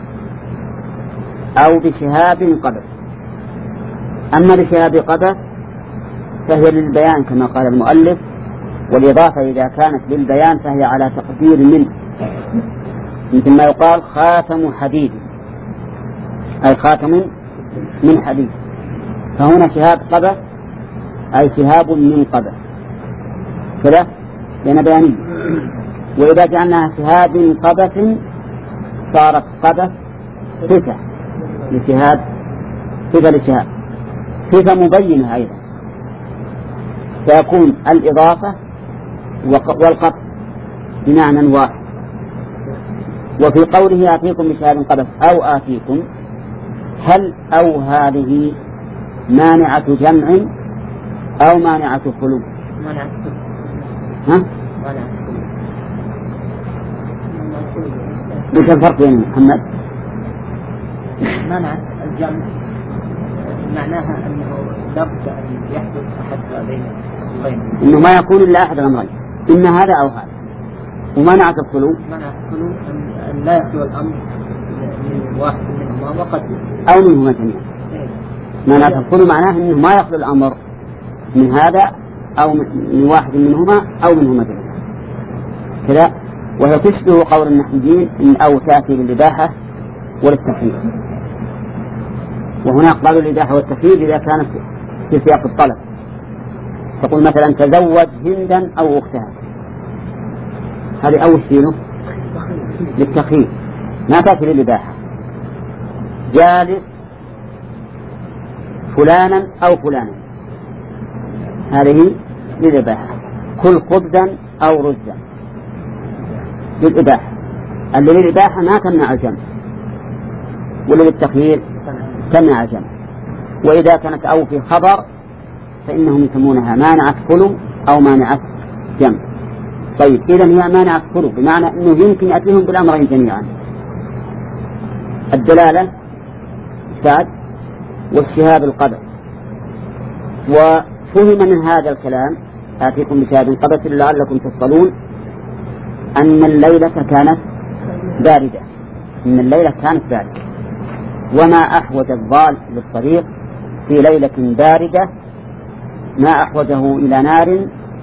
أو بشهاب قبس. أما بشهاب قبس فهي للبيان كما قال المؤلف، والإضافة إذا كانت للبيان فهي على تقدير منه، مثل ما يقال خاتم حديد أي خاتم من حديد. فهنا شهاب قبس أي شهاب من قبس كذا لأن بيانية. وإذا جعلناها شهاب قبس صارت قبس صفة لشهاب، صفة لشهاب، صفة مبينة أيضا، فيكون الإضافة والقطع بمعنى واحد. وفي قوله آتيكم بشهاب قبس أو آتيكم، هل أو هذه مانعة جمع أو مانعة خلو؟ مانعة ها؟ وش الفرق بين محمد؟ منع الجمع معناها أنه لابد أن يحدث أحد هذين الأمرين، إنه ما يكون إلا أحد الأمرين، إن هذا أو هذا. ومنع الخلو منع الخلو أن لا يخلو الأمر من واحد منهما وقد أو منهما جميعا. منع الخلو معناه أنه ما يخلو الأمر من هذا أو من واحد منهما أو منهما جميعا كذا. وهي تشبه قول النحويين إن أو تأتي للإباحة وللتحريم، وهناك قالوا الإباحة والتحريم إذا كانت في سياق الطلب، تقول مثلا تزوج هندا أو أختها، هذه أول شيء للتخيير ما تأتي للإباحة. جالس فلانا أو فلانا، هذه للإباحة. كل خبزا أو رزا للإباحة. اللي للإباحة ما تمنع الجمع، واللي للتخيير تمنع الجمع. وإذا كانت أو في خبر فإنهم يسمونها مانعة خلو أو مانعة جمع. طيب إذا هي مانعة خلو بمعنى أنه يمكن يأتيهم بالأمرين جميعا، الدلالة الشاذ والشهاب القدر. وفهم من هذا الكلام آتيكم بشهاب قدر لعلكم تصطلون أن الليلة كانت باردة، أن الليلة كانت باردة، وما أحوج الضال للطريق في ليلة باردة ما أحوجه إلى نار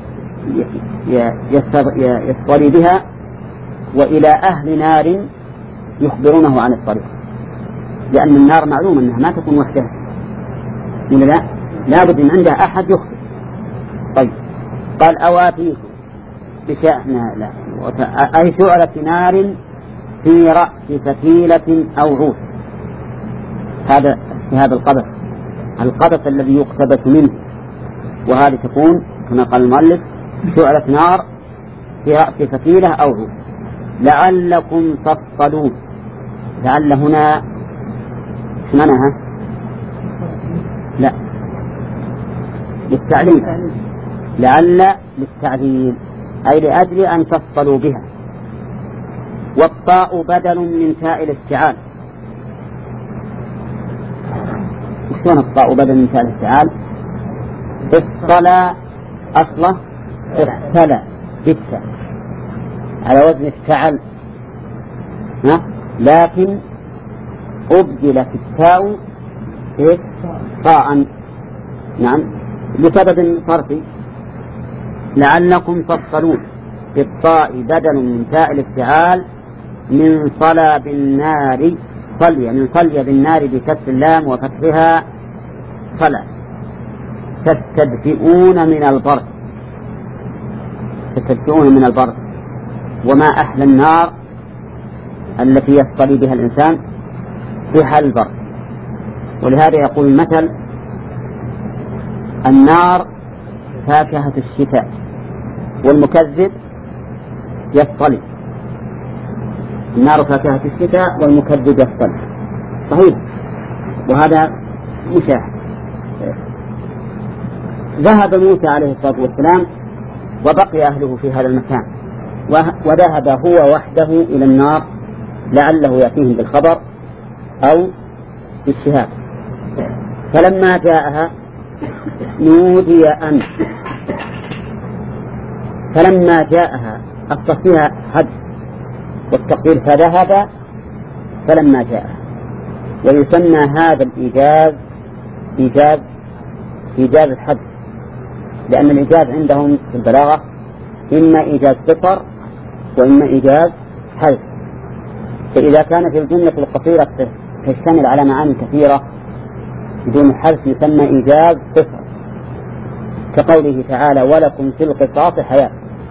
يصطلي بها وإلى أهل نار يخبرونه عن الطريق، لأن النار معلوم أنها ما تكون وحدها، إلا لا لابد أن عندها أحد يخبر. طيب قال أواتيكم بشأن لا أي شعلة نار في رأس فتيلة أو عود، هذا هذا القبس القبس الذي يقتبس منه، وهذه تكون كما قال المؤلف شعلة نار في رأس فتيلة أو عود لعلكم تصطلون. لعل هنا معناها لا للتعليل، لعل للتعليل أي لأجل أن تصطلوا بها. والطاء بدل من تاء الافتعال. شلون الطاء بدل من تاء الافتعال؟ اصطلى أصله اختلى بالتاء على وزن افتعل، ها؟ لكن أبدلت التاء طاء، نعم لسبب صرفي. لعلكم تصطلون بالطاء بدل من تاء الافتعال من صلى بالنار صلي من صلي بالنار بكسر اللام وفتحها صلى تستدفئون من البرد، تستدفئون من البرد. وما أحلى النار التي يصطلي بها الإنسان في حال البرد. ولهذا يقول المثل النار فاكهة الشتاء والمكذب يصطلي. النار فاكهة الشتاء والمكذب يصطلي، صحيح، وهذا مشاهد. ذهب موسى عليه الصلاة والسلام وبقي أهله في هذا المكان، وذهب هو وحده إلى النار لعله يأتيهم بالخبر أو بالشهاب. فلما جاءها نودي أن فلما جاءها التصفيها حد والتقدير فذهب فلما جاءها. ويسمى هذا الإيجاز إيجاز إيجاز الحد، لأن الإيجاز عندهم في البلاغة إما إيجاز قصر وإما إيجاز حذف. فإذا كانت الجملة القصيرة تشتمل على معاني كثيرة بدون حذف يسمى إيجاز قصر، كقوله تعالى ولكم في القصاص حياة.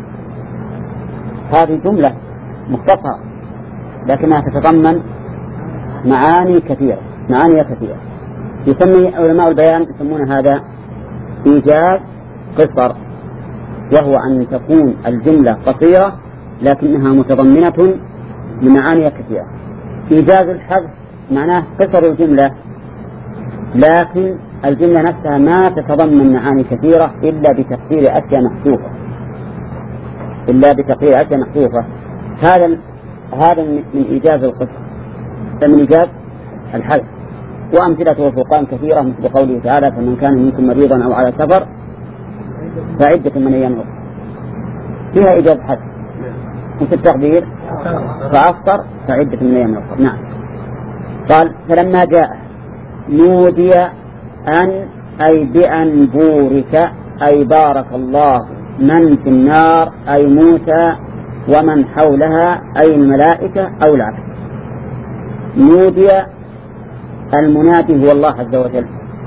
هذه جملة مختصرة لكنها تتضمن معاني كثيرة معاني كثيرة يسمي علماء البيان يسمون هذا إيجاز قصر، وهو أن تكون الجملة قصيرة لكنها متضمنة لمعاني كثيرة. إيجاز الحذف معناه قصر الجملة لكن الجملة نفسها ما تتضمن معاني كثيرة إلا بتقدير أشياء محذوفة إلا بتقدير أشياء محذوفة. هذا هذا من إيجاز القصة، من إيجاز الحلف. وأمثلته الفرقان كثيرة، مثل قوله تعالى: فمن كان منكم مريضا أو على سفر فعدة من أيام أخرى، فيها إيجاز حلف. وفي التقدير: فأفطر فعدة من أيام أخرى. نعم. قال: فلما جاء نودي أن أي بأن بورك أي بارك الله من في النار أي موسى ومن حولها أي الملائكة أو العبد. نودي المنادي هو الله عز وجل.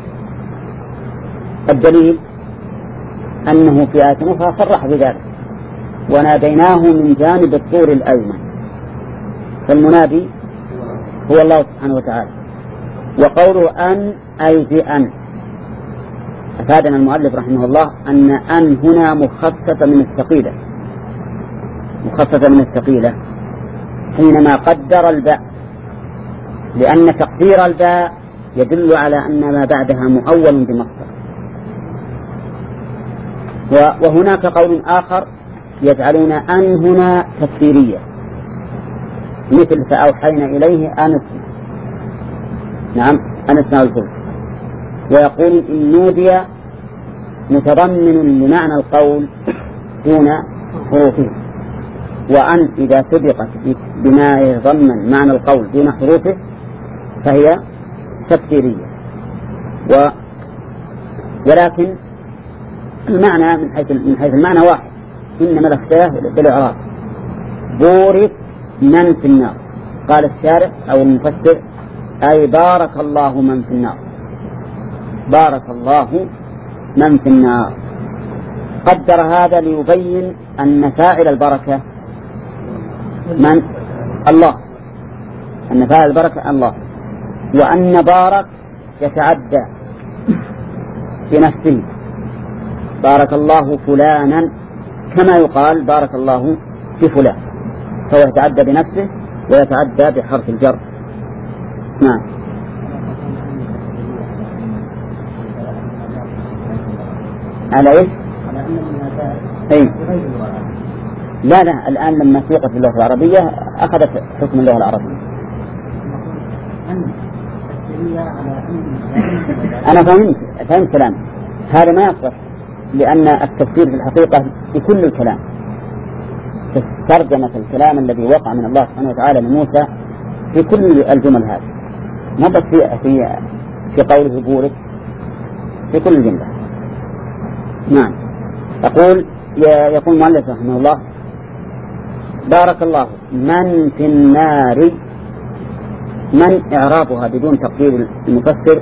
الدليل أنه في آية أخرى صرح بذلك: وناديناه من جانب الطور الأيمن. فالمنادي هو الله سبحانه وتعالى. وقوله أن أي بأن، أفادنا المؤلف رحمه الله أن أن هنا مخصصة من الثقيلة، مخصصة من الثقيلة حينما قدر الباء، لأن تقدير الباء يدل على أن ما بعدها مؤول بمصدر. وهناك قول آخر يجعلون أن هنا تفسيرية، مثل فأوحينا إليه أن اسمع. نعم، أن اسمع الفلك. ويقول إن نودي متضمن لمعنى القول دون حروفه، وأن إذا سبقت بما يتضمن معنى القول دون حروفه فهي تفسيرية. و ولكن المعنى من حيث من حيث المعنى واحد، إنما الاختلاف بالإعراب. بورك من في النار، قال الشارع أو المفسر: أي بارك الله من في النار، بارك الله من في النار. قدر هذا ليبين أن فاعل البركة من؟ الله، أن فاعل البركة الله، وأن بارك يتعدى بنفسه، بارك الله فلانا، كما يقال بارك الله بفلان، فهو يتعدى بنفسه ويتعدى بحرف الجر. نعم. على إيش؟ أي. لا لا، الآن لما سيقت اللغة العربية أخذت حكم اللغة العربية. أنا فهمت فهمت كلام هذا ما يصح، لأن التفسير في الحقيقة بكل الكلام، ترجمة الكلام الذي وقع من الله سبحانه وتعالى لموسى في كل الجمل هذه، ما بس في في في قوله بورك، في كل الجملة. نعم. أقول يقول المؤلف رحمه الله: بارك الله من في النار. من إعرابها بدون تقدير المفسر؟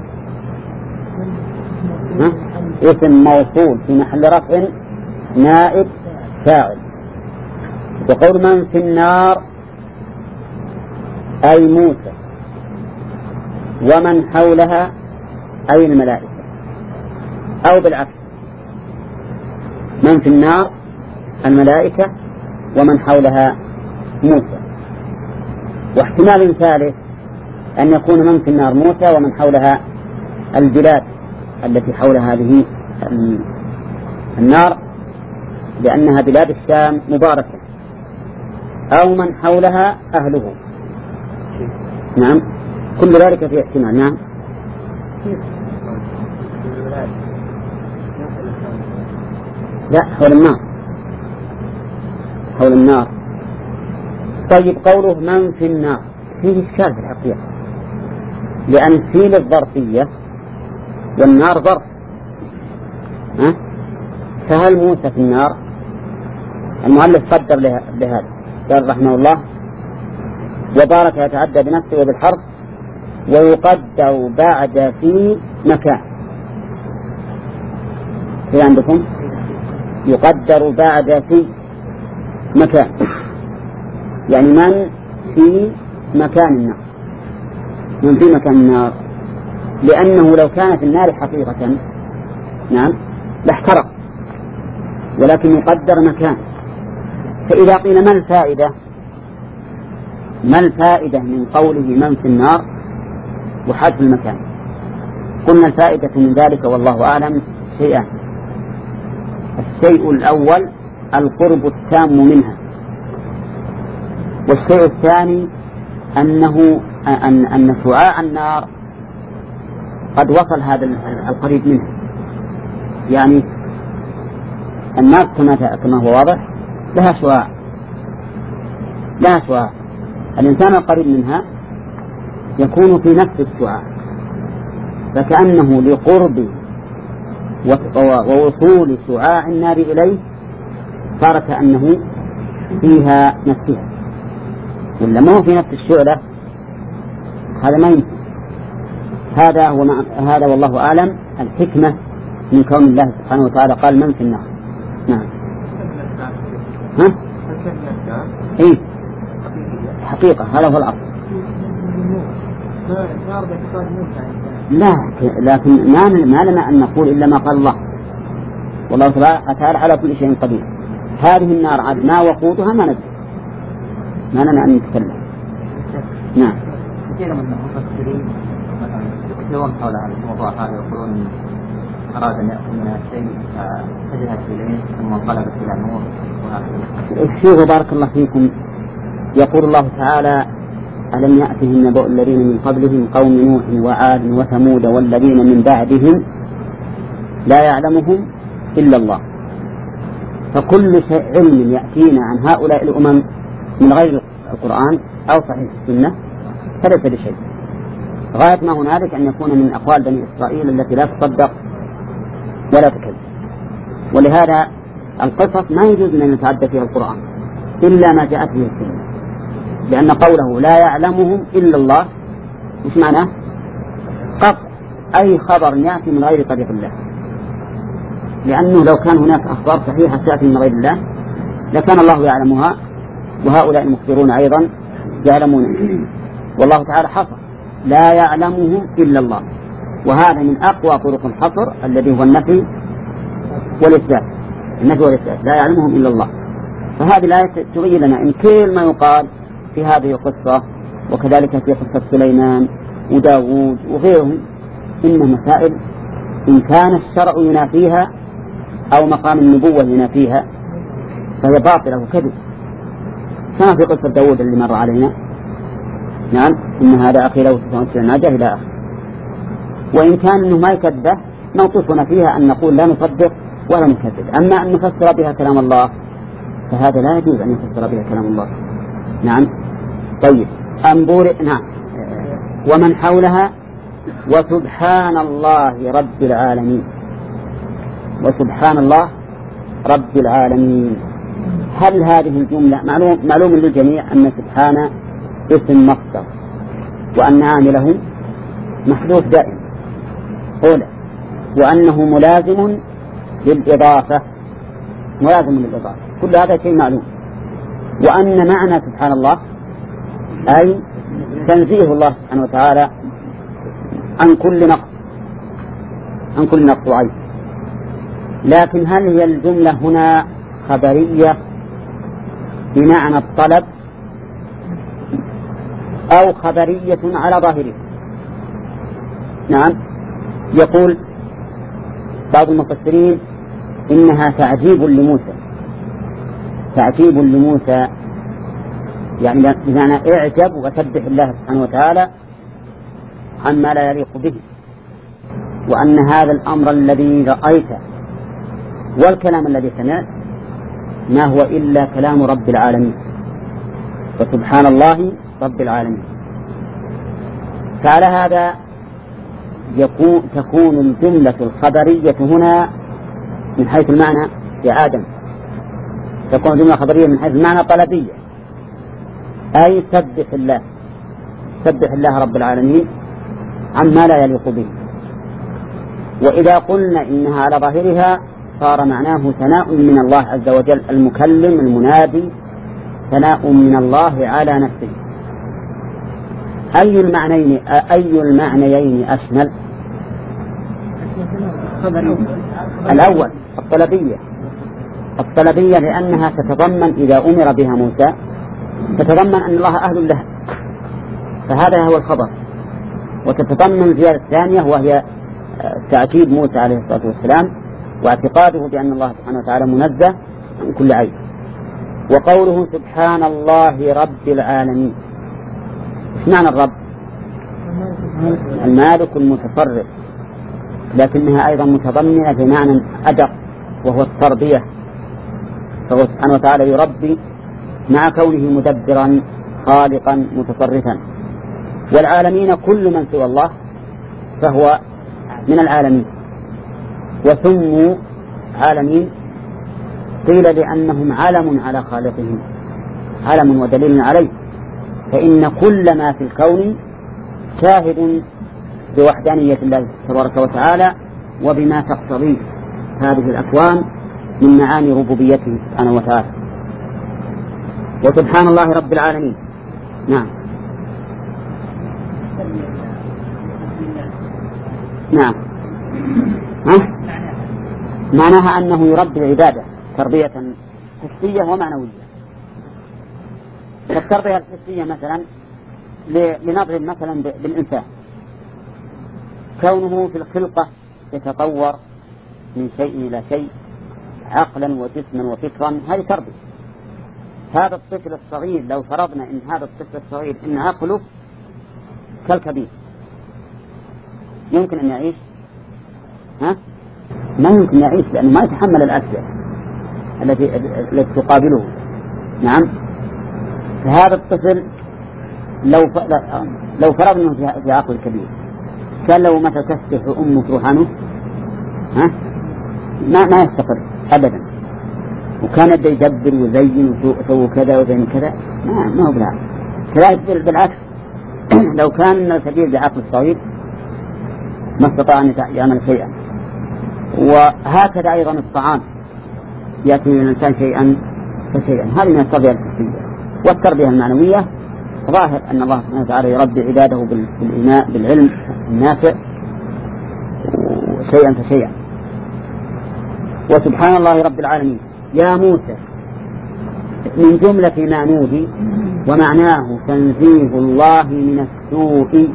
ها؟ اسم موصول في محل رفع نائب فاعل. وقول من في النار أي موسى ومن حولها أي الملائكة، أو بالعكس، من في النار الملائكة ومن حولها موسى. واحتمال ثالث أن يكون من في النار موسى ومن حولها البلاد التي حول هذه النار، لأنها بلاد الشام مباركة، أو من حولها أهله. نعم، كل ذلك في احتمال. نعم. لا، حول النار، حول النار. طيب، قوله من في النار فيه إشكال في الحقيقة، لأن فيه الظرفية والنار ظرف. ها؟ فهل موسى في النار؟ المؤلف قدر لهذا، قال رحمه الله: وبارك يتعدى بنفسه وبالحرف، ويقدر بعد في مكان. في عندكم يقدر بعد في مكان، يعني من في مكان النار، من في مكان النار، لأنه لو كان في النار حقيقة نعم لاحترق، ولكن يقدر مكان. فإذا قيل ما الفائدة ما الفائدة من قوله من في النار وحذف المكان؟ قلنا الفائدة من ذلك والله أعلم شيئان. الشيء الأول القرب التام منها، والشيء الثاني أنه أن أن شعاع النار قد وصل هذا القريب منه، يعني النار كما كما هو واضح لها شعاع، لها شعاع، الإنسان القريب منها يكون في نفس الشعاع، فكأنه لقرب ووصول شعاع النار إليه صار كأنه فيها نفسها، ولا ما هو في نفس الشعلة هذا ما يمكن. هذا هو هذا والله أعلم الحكمة من كون الله سبحانه وتعالى قال من في النار. نعم. ها؟ إيه حقيقة هذا هو الأصل. لا لكن ما ما لنا أن نقول إلا ما قال الله، والله تعالى على كل شيء قدير. هذه النار عاد ما وقودها ما ندري، ما لنا أن نتكلم. نعم. كثير من المفسرين يكتبون حول هذا الموضوع هذا يقولون أراد أن يأخذ من الشيء فجهت إليه ثم انقلبت إلى نور وهكذا. الشيخ بارك الله فيكم يقول الله تعالى ألم يأتهم نبأ الذين من قبلهم قوم نوح وعاد وثمود والذين من بعدهم لا يعلمهم إلا الله. فكل شيء علم يأتينا عن هؤلاء الأمم من غير القرآن أو صحيح السنة فليس بشيء، غاية ما هنالك أن يكون من أقوال بني إسرائيل التي لا تصدق ولا تكذب. ولهذا القصص ما يجوز أن يتعدى فيها القرآن إلا ما جاءت به السنة، لأن قوله لا يعلمهم إلا الله مش معناه قطع أي خبر يأتي من غير طريق الله، لأنه لو كان هناك أخبار صحيحة تأتي من غير الله لكان الله يعلمها وهؤلاء المخبرون أيضا يعلمون، والله تعالى حصر لا يعلمهم إلا الله، وهذا من أقوى طرق الحصر الذي هو النفي والإثبات، النفي والإثبات لا يعلمهم إلا الله. فهذه الآية تبين لنا إن كل ما يقال في هذه القصة وكذلك في قصة سليمان وداود وغيرهم إنها مسائل إن كان الشرع ينافيها أو مقام النبوة ينافيها فهي باطلة وكذب، كما في قصة داود اللي مر علينا. نعم إن هذا أخي له تسعة وتسعين ناجة إلى آخر. وإن كان إنه ما يكذب موقفنا فيها أن نقول لا نصدق ولا نكذب، أما أن نفسر بها كلام الله فهذا لا يجوز أن يفسر بها كلام الله. نعم. طيب أنبور نعم ومن حولها وسبحان الله رب العالمين، وسبحان الله رب العالمين. هل هذه الجملة معلوم, معلوم للجميع أن سبحان اسم مصدر وأن عامله محذوف دائم أولى، وأنه ملازم للإضافة ملازم للإضافة، كل هذا شيء معلوم. وأن معنى سبحان الله أي تنزيه الله سبحانه وتعالى عن كل نقص عن كل نقص وعيب. لكن هل هي الجملة هنا خبرية بمعنى الطلب أو خبرية على ظاهره؟ نعم. يقول بعض المفسرين إنها تعجيب لموسى، تعجيب لموسى يعني بمعنى اعجب وسبح الله سبحانه وتعالى عما لا يليق به، وأن هذا الأمر الذي رأيته والكلام الذي سمعت ما هو إلا كلام رب العالمين، وسبحان الله رب العالمين. فعلى هذا يكون تكون الجملة الخبرية هنا من حيث المعنى يا آدم تكون جملة خبرية من حيث المعنى طلبية، أي سبح الله سبح الله رب العالمين عما لا يليق به. وإذا قلنا إنها على ظاهرها صار معناه ثناء من الله عز وجل المكلم المنادي، ثناء من الله على نفسه. أي المعنيين أي المعنيين أشمل؟ الأول الطلبية، الطلبية لأنها تتضمن إذا أمر بها موسى تتضمن أن الله أهل له، فهذا هو الخبر. وتتضمن زيادة ثانية وهي تعجيب موسى عليه الصلاة والسلام واعتقاده بأن الله سبحانه وتعالى منزه عن كل عيب. وقوله سبحان الله رب العالمين، ايش معنى الرب؟ المالك المتصرف، لكنها أيضا متضمنة بمعنى أدق وهو التربية، فهو سبحانه وتعالى يربي مع كونه مدبرا خالقا متصرفا. والعالمين كل من سوى الله فهو من العالمين، وسموا عالمين قيل لأنهم علم على خالقهم، علم ودليل عليه، فإن كل ما في الكون شاهد بوحدانية الله تبارك وتعالى وبما تقتضيه هذه الأكوان من معاني ربوبيته سبحانه وتعالى. وسبحان الله رب العالمين. نعم نعم ها؟ معناها أنه يربي العبادة تربية حسية ومعنوية. التربية الحسية مثلا لنضرب مثلا بالإنسان، كونه في الخلقة يتطور من شيء إلى شيء عقلا وجسما وفكرا، هذه تربية. هذا الطفل الصغير لو فرضنا إن هذا الطفل الصغير إن عقله كالكبير يمكن أن يعيش؟ ها؟ ما يمكن يعيش، لأنه ما يتحمل الأشياء التي التي تقابله. نعم. فهذا الطفل لو لو فرضنا في عقل كبير كان لو متى تفتح أمه تروح عنه ها ما ما يستقر أبدا، وكان يبدأ يدبر ويزين ويسوي كذا وزين كذا، ما ما هو بالعكس. كذلك بالعكس لو كان الكبير بعقل الصغير ما استطاع أن يعمل شيئا. وهكذا أيضا الطعام يأتي من الإنسان شيئا فشيئا، هذه من التربية الحسية. والتربية المعنوية ظاهر أن الله سبحانه وتعالى يربي عباده بالإيمان بالعلم النافع شيئا فشيئا. وسبحان الله رب العالمين. يا موسى من جملة ما نودي ومعناه تنزيه الله من السوء،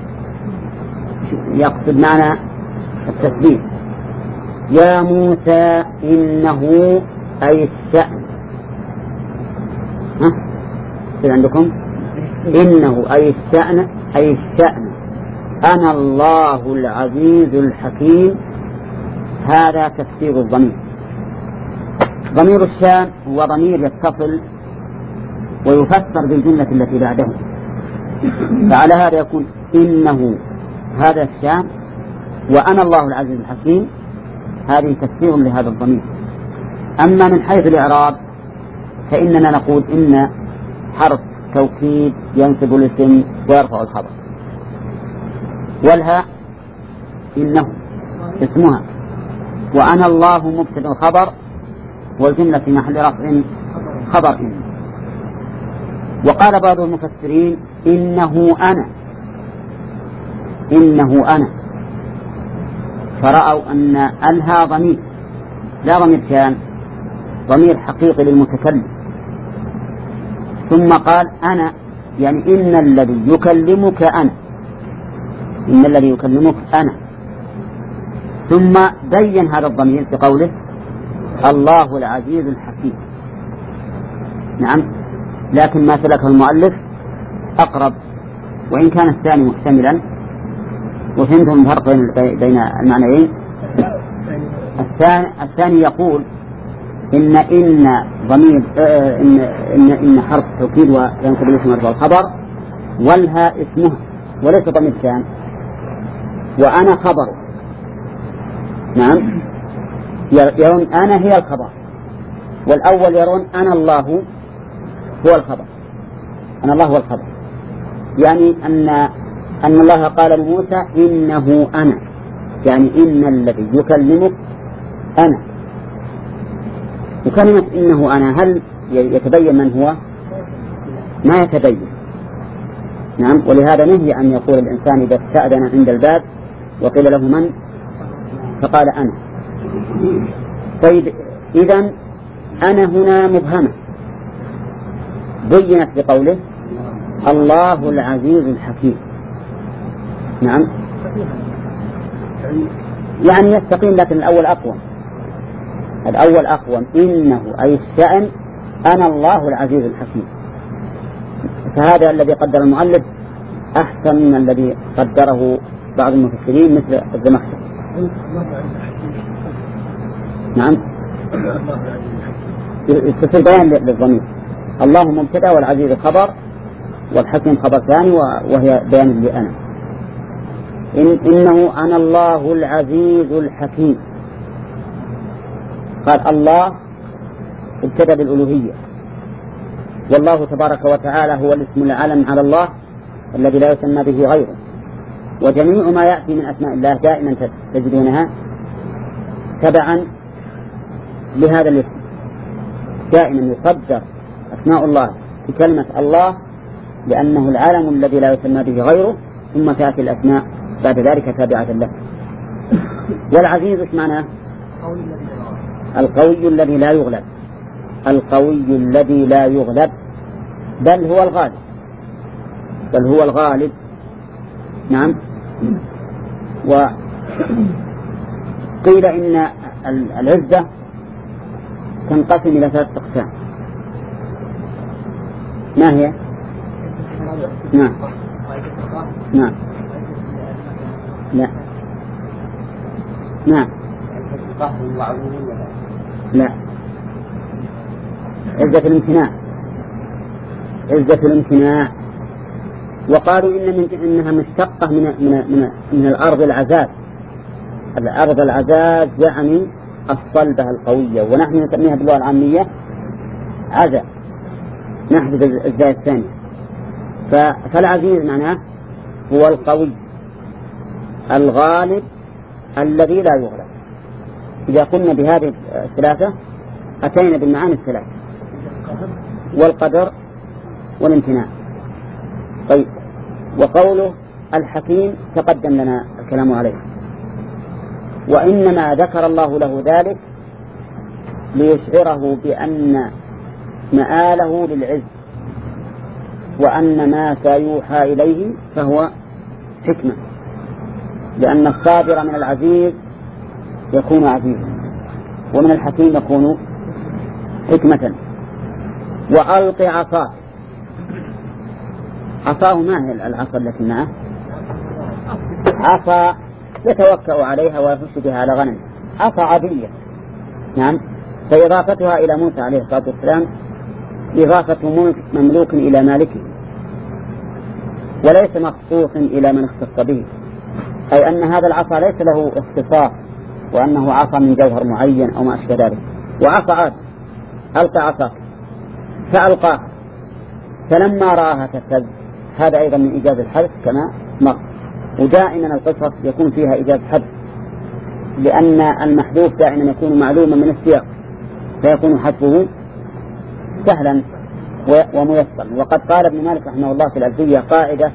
يقصد معنى التسبيح. يا موسى إنه أي الشأن، ها عندكم إنه أي الشأن أي الشأن أنا الله العزيز الحكيم. هذا تفسير الضمير. ضمير الشأن هو ضمير يتصل ويفسر بالجملة التي بعده، فعلى هذا يكون إنه هذا الشأن وأنا الله العزيز الحكيم، هذه تفسير لهذا الضمير. أما من حيث الإعراب فإننا نقول إن حرف توكيد ينصب الاسم ويرفع الخبر، والها إنه اسمها، وأنا الله مبتدأ الخبر، والجملة في محل رفع خبر إن. وقال بعض المفسرين إنه أنا إنه أنا فرأوا أن ألها ضمير لا ضمير كان، ضمير حقيقي للمتكلم. ثم قال أنا يعني إن الذي يكلمك أنا إن الذي يكلمك أنا ثم بين هذا الضمير بقوله الله العزيز الحكيم. نعم، لكن ما سلكه المؤلف أقرب، وإن كان الثاني محتملا. وفهمتم الفرق بين المعنيين. الثاني, الثاني يقول إن إن ضمير آه إن, إن إن حرف توكيد وينصب الاسم ويرفع الخبر، والها اسمها وليس ضمير ثاني، وأنا خبره. نعم، يرون أنا هي الخبر، والأول يرون أنا الله هو الخبر، أنا الله هو الخبر، يعني أن أن الله قال لموسى إنه أنا، يعني إن الذي يكلمك أنا. وكلمة إنه أنا هل يتبين من هو؟ ما يتبين. نعم، ولهذا نهي أن يقول الإنسان إذا استأذن عند الباب وقيل له من فقال أنا. طيب إذن أنا هنا مبهمة بينت بقوله الله العزيز الحكيم. نعم، يعني يستقيم، لكن الأول أقوى الأول أقوى إنه أي الشأن أنا الله العزيز الحكيم. فهذا الذي قدر المؤلف أحسن من الذي قدره بعض المفسرين مثل الزمخشري. نعم يتصل بيان للضمير. الله مبتدأ والعزيز خبر والحكيم خبر ثاني وهي بيان لأنا. إن إنه أنا الله العزيز الحكيم. قال الله ابتدأ بالألوهية، والله تبارك وتعالى هو الاسم العلم على الله الذي لا يسمى به غيره. وجميع ما يأتي من أسماء الله دائما تجدونها تبعا لهذا الاسم، دائما يقدر أسماء الله في كلمة الله لأنه العلم الذي لا يسمى به غيره، ثم تأتي الأسماء بعد ذلك تابعة له. والعزيز ايش معناه؟ القوي الذي لا يغلب، القوي الذي لا يغلب، بل هو الغالب، بل هو الغالب. نعم. وقيل إن العزة تنقسم إلى ثلاثة أقسام. ما هي؟ نعم نعم لا نعم لا عزة الامتناع، عزة الامتناع. وقالوا إن من إنها مشتقة من من من, من الأرض العزاز. الأرض العزاز يعني الصلبة القوية، ونحن نسميها باللغة العامية عزا، نحذف الزاء الثاني. فالعزيز معناه هو القوي الغالب الذي لا يغلب. إذا قلنا بهذه الثلاثة أتينا بالمعاني الثلاثة، والقدر والامتناع. طيب، وقوله الحكيم تقدم لنا الكلام عليه، وإنما ذكر الله له ذلك ليشعره بأن مآله للعز، وأن ما سيوحى إليه فهو حكمة، لأن الصادر من العزيز يكون عزيزا، ومن الحكيم يكون حكمة. وألق عصاه. عصاه ما هي العصا التي معه؟ عصا يتوكأ عليها ويخش بها على غنم، عصا عادية. نعم. فإضافتها إلى موسى عليه الصلاة والسلام إضافة ملك مملوك إلى مالكه، وليس مخصوص إلى من اختص به، أي أن هذا العصا ليس له اختصاص وأنه عصا من جوهر معين أو ما أشبه ذلك. وعصا عاد، ألقى عصاك فألقاه، فلما رآها تهتز. هذا أيضا من إيجاز الحذف كما مر. ودائما القصص يكون فيها إيجاز حذف، لأن المحذوف دائما يكون معلوما من السياق، فيكون حذفه سهلا وميسرا. وقد قال ابن مالك رحمه الله في الألفية قاعدة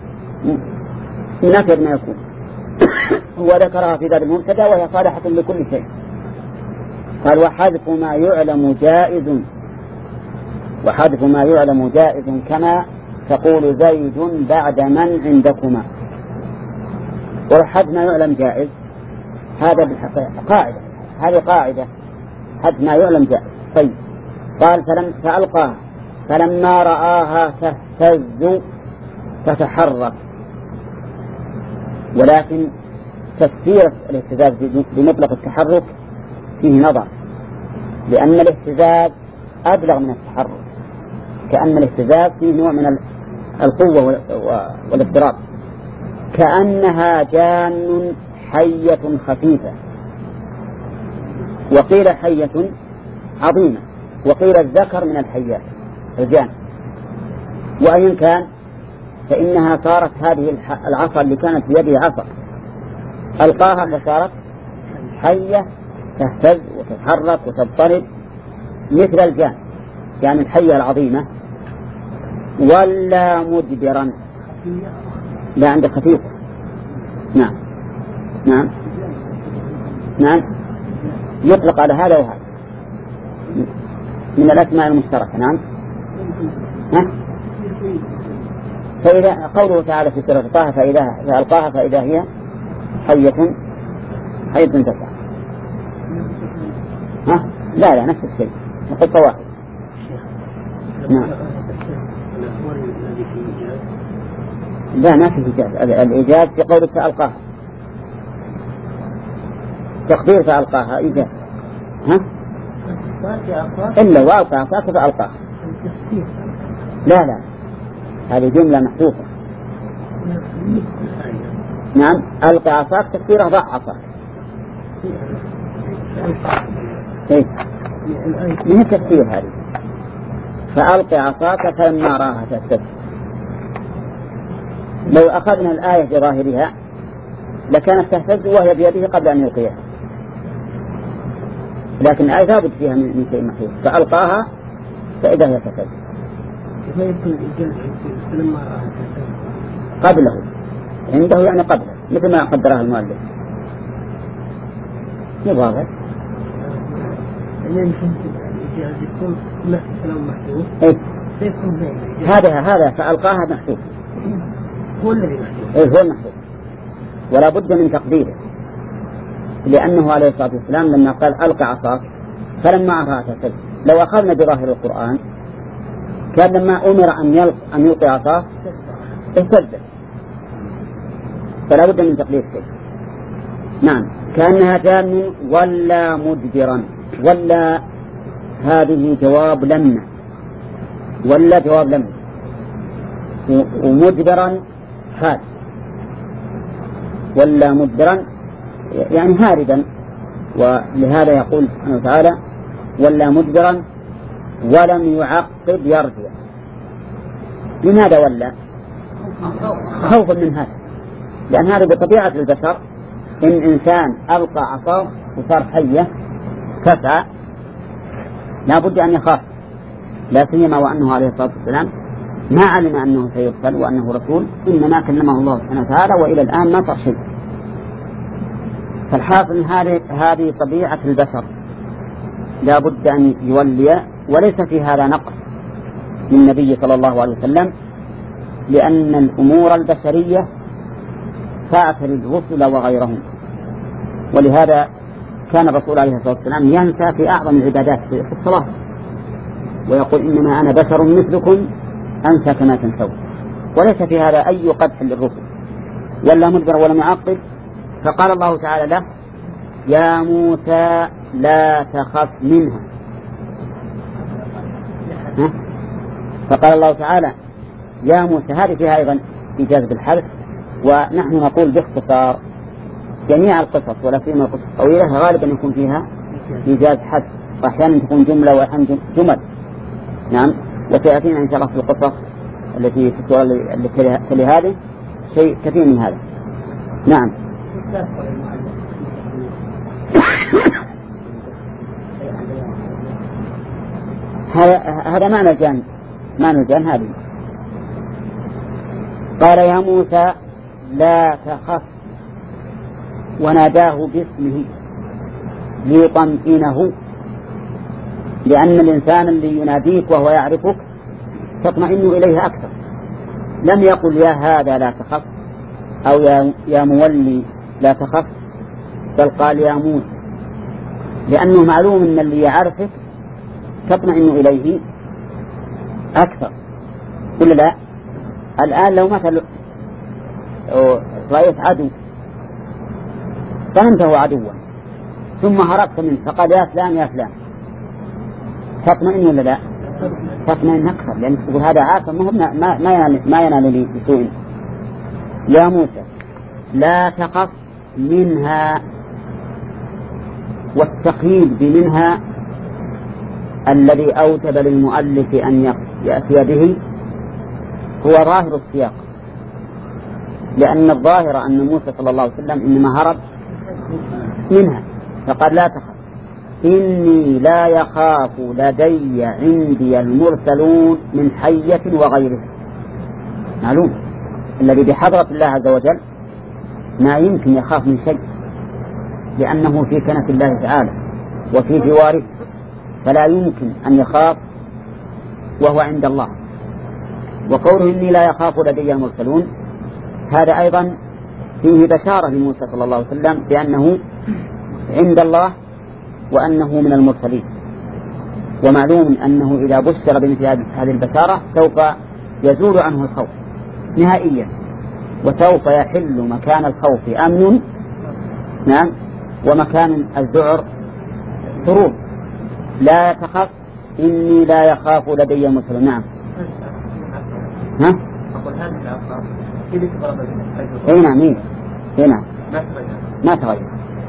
من أكثر ما يكون وذكرها في باب المبتدأ وهي صالحة لكل شيء. قال وحذف ما يعلم جائز، وحذف ما يعلم جائز كما تقول زيد بعد من عندكما. وحذف ما يعلم جائز هذا بالحقيقة قاعدة، هذه قاعدة، حذف ما يعلم جائز. طيب، قال فلم فألقاها فلما رآها تهتز تتحرك. ولكن تفسير الاهتزاز بمطلق التحرك فيه نظر، لأن الاهتزاز أبلغ من التحرك، كأن الاهتزاز فيه نوع من القوة والاضطراب، كأنها جان حية خفيفة، وقيل حية عظيمة، وقيل الذكر من الحيات الجان. وأيا كان فإنها صارت هذه العصا اللي كانت في يده عصا، ألقاها فصارت حية تهتز وتتحرك وتضطرب مثل الجان، يعني الحية العظيمة. ولا مدبرا، لا عند خفيفة. نعم نعم نعم يطلق على هذا وهذا من الأسماء المشتركة. نعم. ها؟ فإذا قوله تعالى في سورة طه فإذا ألقاها فإذا هي حية حية تسعى. ها؟ لا لا نفس الشيء، نقطة واحد. نعم. لا ما في إيجاز. الإيجاز في قولك فألقاها، تقدير فألقاها إيجاز. ها؟ إلا وألقى عصاك فألقاها. لا لا هذه جملة محذوفة. نعم ألقى عصاك تكفيره ضع عصاك. إيه من التفسير هذه فألقى عصاك فلما راها تهتز. لو أخذنا الآية بظاهرها لكانت تهتز وهي بيده قبل أن يلقيها، لكن الآية ثابت فيها من شيء محذوف فألقاها فإذا هي تهتز. قبله عنده يعني قبله مثل ما قدرها المؤلف. يبغى إيه؟ هذا هذا فألقاها محذوف هو الذي محذوف. إيه هو المحذوف ولا بد من تقديره، لأنه عليه الصلاة والسلام لما قال ألقى عصاك فلما أراها تهتز، لو أخذنا بظاهر القرآن كان لما أمر أن يلقى أن يلقي عصاه اهتزت، فلا بد من تقدير شيء. نعم كأنها جان ولا مدبرا، ولا هذه جواب لما، ولا جواب لما، ومدبرا حال، ولا مدبرا يعني هاربا، ولهذا يقول سبحانه وتعالى ولا مدبرا ولم يعقب يرجع. لماذا ولا؟ خوفا من هذا، لأن هذا بطبيعة البشر إن إنسان ألقى عصاه وصار حية تسعى لا بد أن يخاف، لا سيما وأنه عليه الصلاة والسلام ما علم أنه سيقتل وأنه رسول، إنما كلمه الله سبحانه وتعالى وإلى الآن ما صار شيء. فالحاصل هذه هذه طبيعة البشر لا بد أن يولي، وليس في هذا نقص من النبي صلى الله عليه وسلم، لأن الأمور البشرية تأثر الرسل وغيرهم، ولهذا كان الرسول عليه الصلاة والسلام ينسى في أعظم العبادات في الصلاة ويقول إنما أنا بشر مثلكم أنسى كما تنسون، وليس في هذا أي قدح للرسل. ولا مدبر ولا معقب، فقال الله تعالى له يا موسى لا تخف منها. ها؟ فقال الله تعالى يا موسى، هذه فيها أيضا إجازة بالحذف، ونحن نقول باختصار جميع القصص ولا سيما القصص الطويلة غالبا يكون فيها إجازة حذف، وأحيانا تكون جملة وأحيانا جمل. نعم وسيأتينا إن شاء الله في القصص التي في السورة التي تلي هذه شيء كثير من هذا. نعم هذا هذا معنى الجان، معنى الجان هذه. قال يا موسى لا تخف، وناداه باسمه ليطمئنه، لأن الإنسان اللي يناديك وهو يعرفك تطمئن إليه أكثر. لم يقل يا هذا لا تخف أو يا, يا مولي لا تخف، بل قال يا موسى، لأنه معلوم أن اللي يعرفك تطمئن إليه أكثر. إلا لا الآن لو مثل رأيت عدو فهمته عدوا ثم هربت منه فقال يا فلان يا فلان، تطمئن ولا لا؟ تطمئن أكثر، لأن تقول هذا عارف ما ما ما ينال ما ينال لي بسوء. يا موسى لا تخف منها، والتقييد بمنها الذي أوجب للمؤلف أن يأتي به هو ظاهر السياق، لأن الظاهر أن موسى صلى الله عليه وسلم إنما هرب منها، فقال لا تخف إني لا يخاف لدي عندي المرسلون من حية وغيرها. معلوم الذي بحضرة الله عز وجل ما يمكن يخاف من شيء، لأنه في كنف الله تعالى وفي جواره، فلا يمكن أن يخاف وهو عند الله. وقوله إني لا يخاف لدي المرسلون هذا أيضا فيه بشارة لموسى صلى الله عليه وسلم بأنه عند الله وأنه من المرسلين، ومعلوم أنه إذا بشر بمثل هذه البشارة سوف يزول عنه الخوف نهائيا، وسوف يحل مكان الخوف أمن، نعم، ومكان الذعر سرور. لا تخف إني لا يخاف لدي المرسلون. نعم. ها؟ اي نعم اي نعم ما تغير،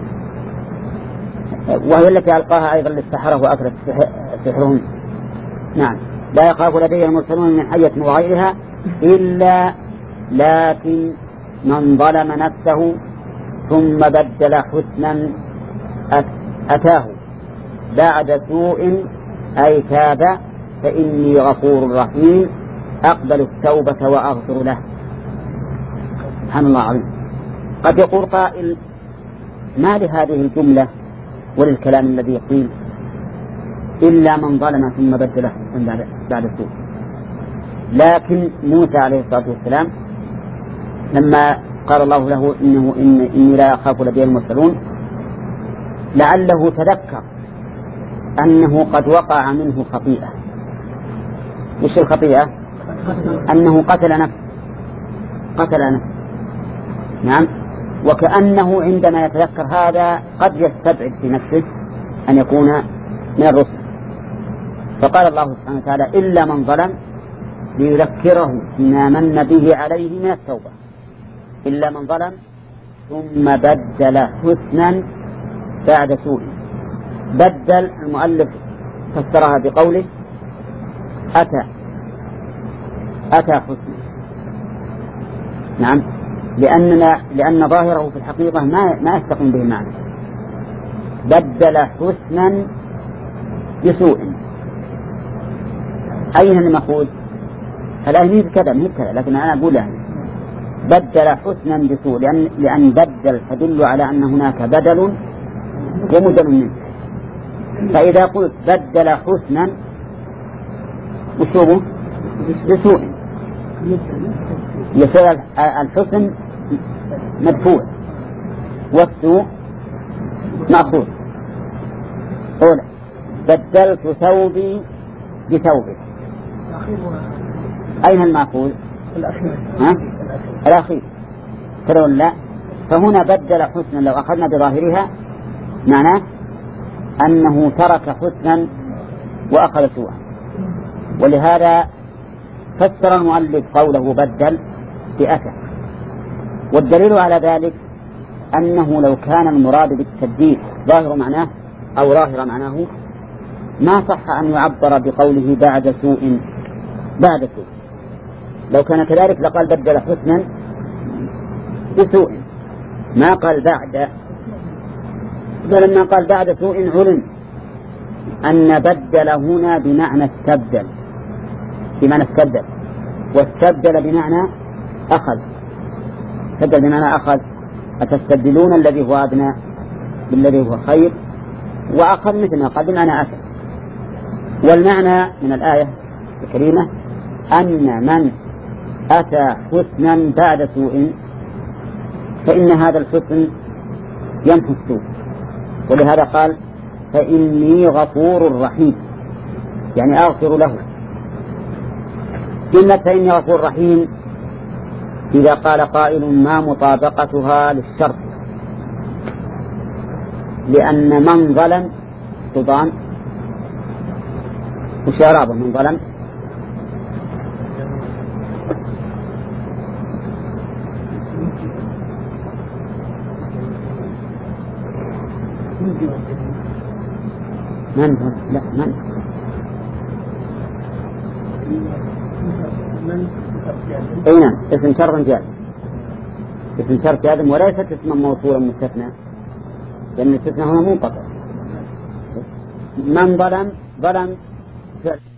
وهي التي ألقاها أيضا للسحرة وأكلت سحرهم. نعم. لا يخاف لدي المرسلون من حية وغيرها إلا لكن من ظلم نفسه ثم بدل حسنا أتاه بعد سوء أي تاب فإني غفور رحيم أقبل التوبة وأغفر له. سبحان الله العظيم. قد يقول قائل ما لهذه الجملة وللكلام الذي يقول إلا من ظلم ثم بدل حسنا بعد سوء؟ لكن موسى عليه الصلاة والسلام لما قال الله له إنه إن إني لا أخاف لدي المرسلون لعله تذكر أنه قد وقع منه خطيئة. وش الخطيئة؟ أنه قتل نفسه قتل نفسه نعم. وكأنه عندما يتذكر هذا قد يستبعد في نفسه أن يكون من الرسل، فقال الله سبحانه وتعالى إلا من ظلم ليذكره ما من به عليه من التوبة. إلا من ظلم ثم بدل حسنا بعد سوء. بدل المؤلف فسرها بقوله أتى أتى حسنا. نعم. لأننا لأن ظاهره في الحقيقة ما ما يستقيم به المعنى. بدل حسنا بسوء. أين المقول؟ الآية كذا مو كذا، لكن أنا أقول يعني بدل حسنا بسوء، لأن لأن بدل تدل على أن هناك بدل ومدل منه. فإذا قلت بدل حسنا وشوفه بسوء يصير الحسن مدفوع والسوء مأخوذ. أولا بدلت ثوبي بثوبه. أين المأخوذ؟ الأخير. ها؟ الأخير. ترون لا. فهنا بدل حسنا لو أخذنا بظاهرها معناه أنه ترك حسنا وأخذ سوءا، ولهذا فسر المؤلف قوله بدل بأتى. والدليل على ذلك أنه لو كان المراد بالتبديل ظاهر معناه أو ظاهر معناه ما صح أن يعبر بقوله بعد سوء بعد سوء. لو كان كذلك لقال بدل حسنا بسوء، ما قال بعد. فلما قال بعد سوء علم أن بدل هنا بمعنى استبدل، بمعنى استبدل، واستبدل بمعنى أخذ. استبدل بمعنى أخذ. أتستبدلون الذي هو أدنى بالذي هو خير، وأخذ مثل ما قال بمعنى أخذ. والمعنى من الآية الكريمة أن من أتى حسنا بعد سوء فإن هذا الحسن يمحو السوء، ولهذا قال فإني غفور رحيم، يعني أغفر له. كلمة فإني غفور رحيم إذا قال قائل ما مطابقتها للشرط، لأن من ظلم سلطان وشرابه من ظلم من لا من اي نعم اسم شرط جازم، اسم شرط جازم وليست اسما موصولا مستثنى، لأن الاستثناء هنا منقطع. من ظلم ظلم